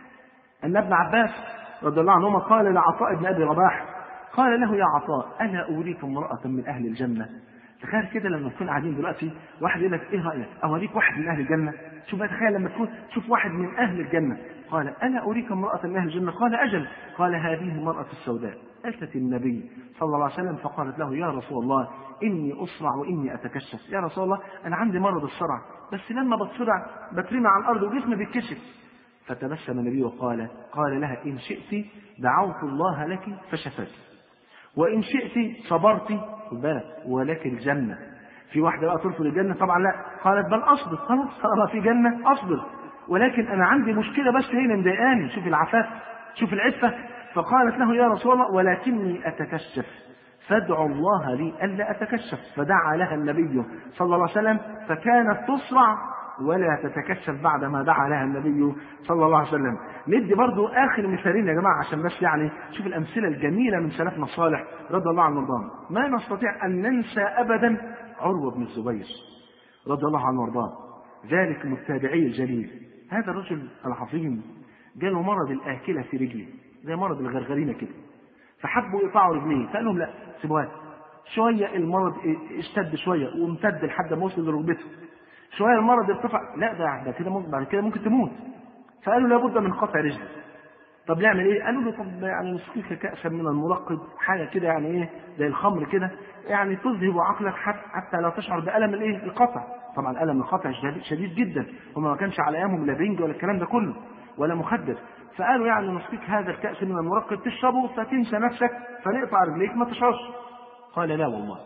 B: أن ابن عباس رضي الله عنهما قال لعطاء بن أبي رباح قال له يا عطاء ألا أريك امرأة من أهل الجنة؟ تخيل كده لما تكون قاعدين دلوقتي واحد يقول لك إيه رأيك أوريك واحد من أهل الجنة؟ شوف بقى، تخيل لما تكون تشوف واحد من أهل الجنة. قال ألا أريك امرأة من أهل الجنة؟ قال أجل. قال هذه المرأة السوداء. أتت النبي صلى الله عليه وسلم فقالت له يا رسول الله إني أصرع وإني أتكشف. يا رسول الله أنا عندي مرض الصرع، بس لما بتصرع بترمي على الأرض وجسمي بيتكشف. فتبسم النبي وقال قال لها إن شئت دعوت الله لك فشفاك، وإن شئت صبرت بالك ولك الجنة. في واحدة بقى ترفض الجنة؟ طبعا لا. قالت بل أصبر. خلاص صار في جنة أصبر، ولكن أنا عندي مشكلة بس هنا مضايقاني. شوف العفاف، شوف العفة. فقالت له يا رسول الله ولكني أتكشف فادعوا الله لي ألا أتكشف. فدعا لها النبي صلى الله عليه وسلم فكانت تصرع ولا تتكشف بعد ما دعا لها النبي صلى الله عليه وسلم. ندي برضو آخر مثالين يا جماعة عشان بس يعني شوف الأمثلة الجميلة من سلفنا الصالح رضي الله عنه وارضاه. ما نستطيع أن ننسى أبدا عروة بن الزبير رضي الله عنه وارضاه، ذلك التابعي الجليل. هذا الرجل العظيم جاله مرض الآكلة في رجله زي مرض الغرغرينة كده، فحبوا يقطعوا رجليه فقال لهم لا سيبوها شوية. المرض اشتد شوية وامتد لحد ما وصل لركبته. شوية المرض ارتفع، لا ده كده ممكن بعد كده ممكن تموت. فقالوا لابد من قطع رجله. طب نعمل ايه؟ قالوا له طب يعني نسقيك كأسا من المرقد، حاجة كده يعني ايه زي الخمر كده، يعني تذهب عقلك حتى لا تشعر بألم الايه القطع. طبعا ألم القطع شديد جدا، وما ما كانش على ايامهم لا بنج ولا الكلام ده كله ولا مخدر. فقالوا يعني نسقيك هذا الكأس من المرقد تشربه فتنسى نفسك فنقطع رجليك ما تشعرش. قال لا والله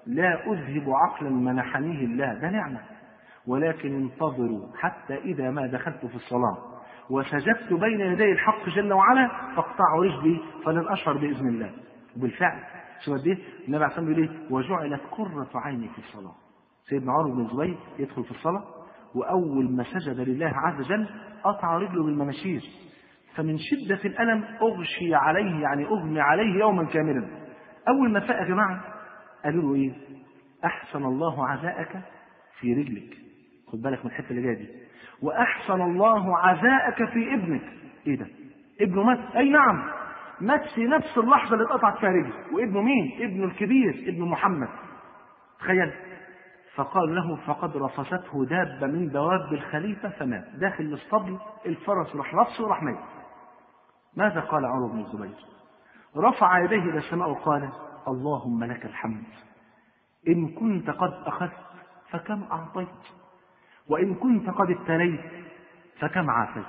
B: لا أذهب عقلا منحنيه الله، ده نعمة، ولكن انتظروا حتى إذا ما دخلت في الصلاة وسجدت بين يدي الحق جل وعلا فاقطعوا رجلي فلن أشعر بإذن الله. وبالفعل شو قد ايه النبي عليه الصلاة والسلام بيقول ايه؟ وجعلت قرة عيني في الصلاة. سيدنا عمر بن الزبير يدخل في الصلاة وأول ما سجد لله عز وجل قطع رجله بالمناشير، فمن شدة الألم أغشي عليه، يعني أغمي عليه يوما كاملا. أول ما فاق يا جماعة قالوا له إيه؟ أحسن الله عزاءك في رجلك، خد بالك من الحتة اللي جاية دي، وأحسن الله عزاءك في ابنك. إيه ده؟ ابنه مات؟ أي نعم، مات في نفس اللحظة اللي اتقطعت فيها رجله. وابنه مين؟ ابنه الكبير، ابن محمد. تخيل. فقال له فقد رفسته دابة من دواب الخليفة فمات. داخل الاسطبل الفرس راح رفسه وراح مات. ماذا قال عمر بن الزبير؟ رفع يديه إلى السماء وقال اللهم لك الحمد، إن كنت قد أخذت فكم أعطيت، وإن كنت قد ابتليت فكم عافيت.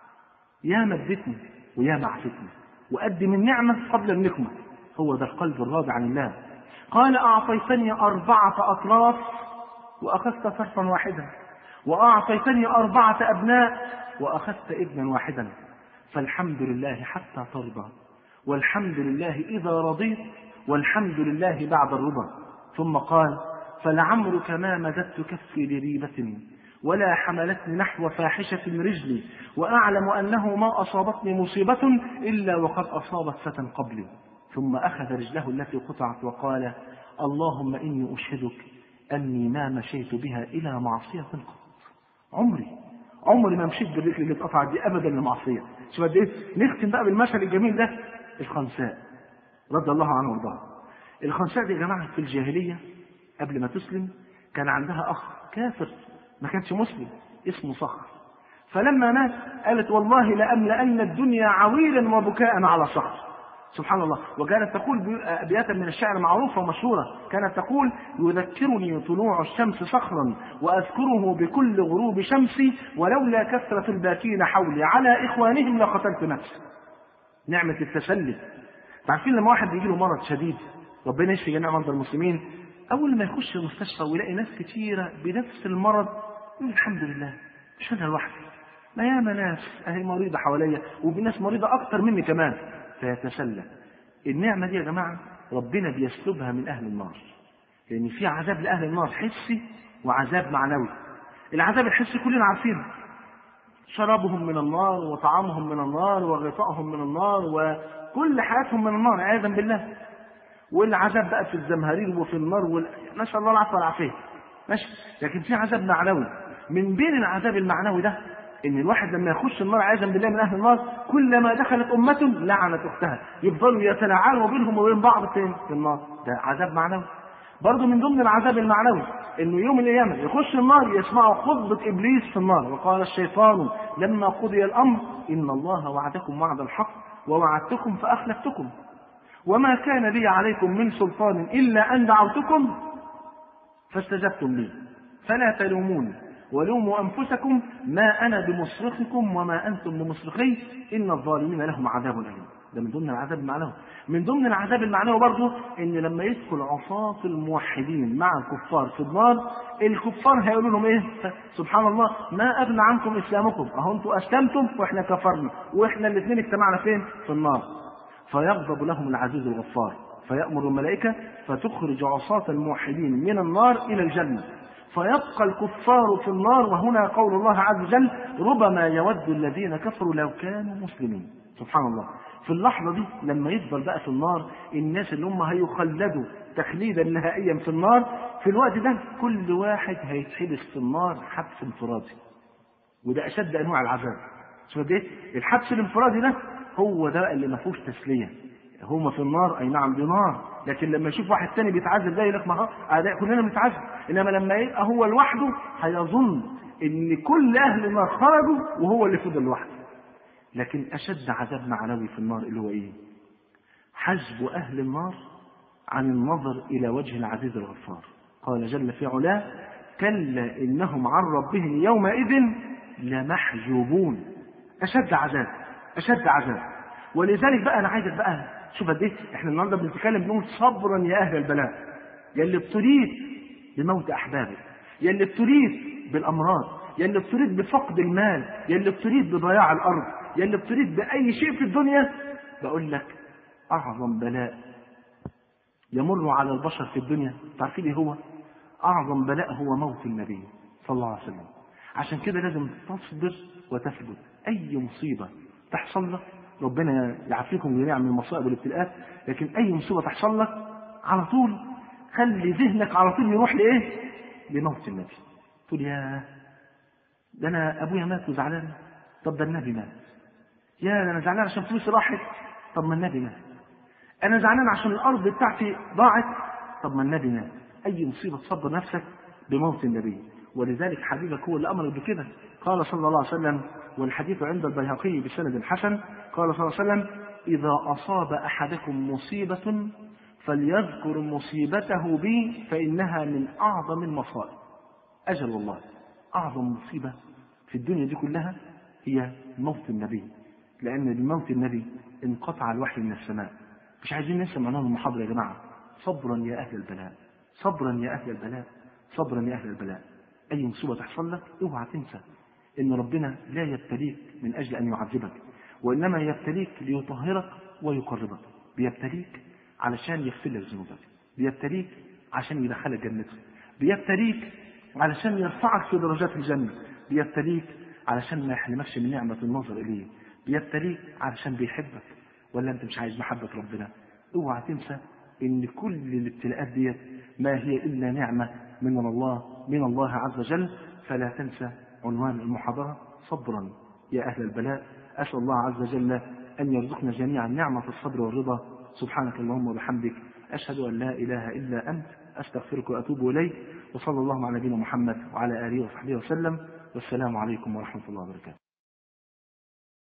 B: يا مدتني ويا معفتني، وقدم النعمة قبل النقمة. هو ده القلب الراضي عن الله. قال أعطيتني أربعة أطراف وأخذت طرفا واحدا، وأعطيتني أربعة أبناء وأخذت ابنا واحدا، فالحمد لله حتى ترضى، والحمد لله إذا رضيت، والحمد لله بعد الرضا. ثم قال فلعمرك ما مددت كفي لريبة ولا حملتني نحو فاحشة رجلي، وأعلم أنه ما أصابتني مصيبة إلا وقد أصابت فتى قبلي. ثم أخذ رجله التي قطعت وقال اللهم إني أشهدك أني ما مشيت بها إلى معصية قط. عمري عمري ما مشيت بالرجل اللي اتقطعت دي أبدا لمعصية. شو قد إيه؟ نختم بقى بالمثل الجميل ده. الخنساء رضي الله عنه وارضاها. الخنساء دي يا جماعة في الجاهلية قبل ما تسلم كان عندها أخ كافر ما كانش مسلم اسمه صخر. فلما مات قالت والله لأملأن الدنيا عويلا وبكاء على صخر. سبحان الله. وكانت تقول أبياتا من الشعر معروفة ومشهورة، كانت تقول يذكرني طلوع الشمس صخرا وأذكره بكل غروب شمسي، ولولا كثرة الباكين حولي على إخوانهم لقتلت نفسي. نعمة التسلي. تعرفين لما واحد يجي له مرض شديد، ربنا يشفي جميع مرضى المسلمين، أول ما يخش المستشفى ويلاقي ناس كتيرة بنفس المرض يقول الحمد لله مش أنا لوحدي، ما ياما ناس أهي مريضة حواليا وبناس مريضة أكتر مني كمان، فيتسلى. النعمة دي يا جماعة ربنا بيسلبها من أهل النار، لأن في عذاب لأهل النار حسي وعذاب معنوي. العذاب الحسي كلنا عارفينه، شرابهم من النار وطعامهم من النار وغطائهم من النار وكل حياتهم من النار عياذا بالله. والعذاب بقى في الزمهرير وفي النار وال... نسأل الله العفو والعافية ماشي. لكن في عذاب معنوي. من بين العذاب المعنوي ده ان الواحد لما يخش النار عياذا بالله من اهل النار كلما دخلت امه لعنت اختها، يفضلوا يتلاعنوا بينهم وبين بعض في النار. ده عذاب معنوي. برضه من ضمن العذاب المعنوي انه يوم القيامه يخش النار يسمعوا خطبه ابليس في النار، وقال الشيطان لما قضي الامر ان الله وعدكم وعد الحق ووعدتكم فاخلفتكم وما كان لي عليكم من سلطان الا ان دعوتكم فاستجبتم لي فلا تلوموني ولوموا أنفسكم ما أنا بمصرخكم وما أنتم بمصرخي إن الظالمين لهم عذاب أليم. ده من ضمن العذاب المعنوي. من ضمن العذاب المعنوي برضه إن لما يدخل عصاة الموحدين مع الكفار في النار، الكفار هيقولوا لهم إيه؟ سبحان الله ما أغنى عنكم إسلامكم، أهو أنتم أسلمتم وإحنا كفرنا وإحنا الاثنين اجتمعنا فين؟ في النار. فيغضب لهم العزيز الغفار فيأمر الملائكة فتخرج عصاة الموحدين من النار إلى الجنة، فيبقى الكفار في النار. وهنا قول الله عز وجل ربما يود الذين كفروا لو كانوا مسلمين. سبحان الله. في اللحظة دي لما يفضل بقى في النار الناس اللي هم هيخلدوا تخليدا نهائيا في النار، في الوقت ده كل واحد هيتحبس في النار حبس انفرادي، وده أشد أنواع العذاب. شوف ده الحبس الانفرادي ده هو ده اللي ما فيهوش تسلية. هما في النار أي نعم دي نار، لكن لما يشوف واحد تاني بيتعذب ده يقول لك ما أعداء كلنا بنتعذب. إنما لما يبقى هو لوحده هيظن إن كل أهل النار خرجوا وهو اللي فضل لوحده. لكن أشد عذاب معنوي في النار اللي هو إيه؟ حجب أهل النار عن النظر إلى وجه العزيز الغفار. قال جل في علاه كلا إنهم عن ربهم يومئذ لمحجوبون. أشد عذاب أشد عذاب. ولذلك بقى أنا عايزك بقى شوف قد ايه احنا النهارده بنتكلم بنقول صبرا يا اهل البلاء. يا اللي ابتليت بموت أحبابك، يا اللي ابتليت بالأمراض، يا اللي ابتليت بفقد المال، يا اللي ابتليت بضياع الأرض، يا اللي ابتليت بأي شيء في الدنيا، بقول لك أعظم بلاء يمر على البشر في الدنيا تعرفين ايه هو؟ أعظم بلاء هو موت النبي صلى الله عليه وسلم. عشان كده لازم تصبر وتثبت. أي مصيبة تحصل لك، ربنا يعافيكم جميعا من المصائب والابتلاءات، لكن أي مصيبة تحصل لك على طول خلي ذهنك على طول يروح لإيه؟ لموت النبي. تقول يا ده أنا أبويا مات وزعلان، طب ده النبي مات. يا ده أنا زعلان عشان فلوسي راحت، طب ما النبي مات. أنا زعلان عشان الأرض بتاعتي ضاعت، طب ما النبي مات. أي مصيبة تصبر نفسك بموت النبي. ولذلك حبيبك هو اللي أمر بكده. قال صلى الله عليه وسلم، والحديث عند البيهقي بسند حسن، قال صلى الله عليه وسلم: إذا أصاب أحدكم مصيبة فليذكر مصيبته بي فإنها من أعظم المصائب. أجل والله أعظم مصيبة في الدنيا دي كلها هي موت النبي، لأن بموت النبي انقطع الوحي من السماء. مش عايزين ننسى معناها المحاضرة يا جماعة. صبرا يا أهل البلاء، صبرا يا أهل البلاء، صبرا يا أهل البلاء. أي مصيبة تحصل لك اوعى تنسى إن ربنا لا يبتليك من أجل أن يعذبك، وإنما يبتليك ليطهرك ويقربك. بيبتليك علشان يغفر لك ذنوبك، بيبتليك عشان يدخلك جنته، بيبتليك علشان يرفعك في درجات الجنة، بيبتليك علشان ما يحرمكش من نعمة النظر إليه، بيبتليك علشان بيحبك. ولا أنت مش عايز محبة ربنا؟ اوعى تنسى إن كل الابتلاءات ديت ما هي إلا نعمة من الله من الله عز وجل. فلا تنسى عنوان المحاضرة: صبرا يا أهل البلاء. أسأل الله عز وجل أن يرزقنا جميعا نعمة الصبر والرضا. سبحانك اللهم وبحمدك، أشهد أن لا إله إلا أنت، أستغفرك وأتوب إليك. وصلى الله على نبينا محمد وعلى آله وصحبه وسلم. والسلام عليكم ورحمة الله وبركاته.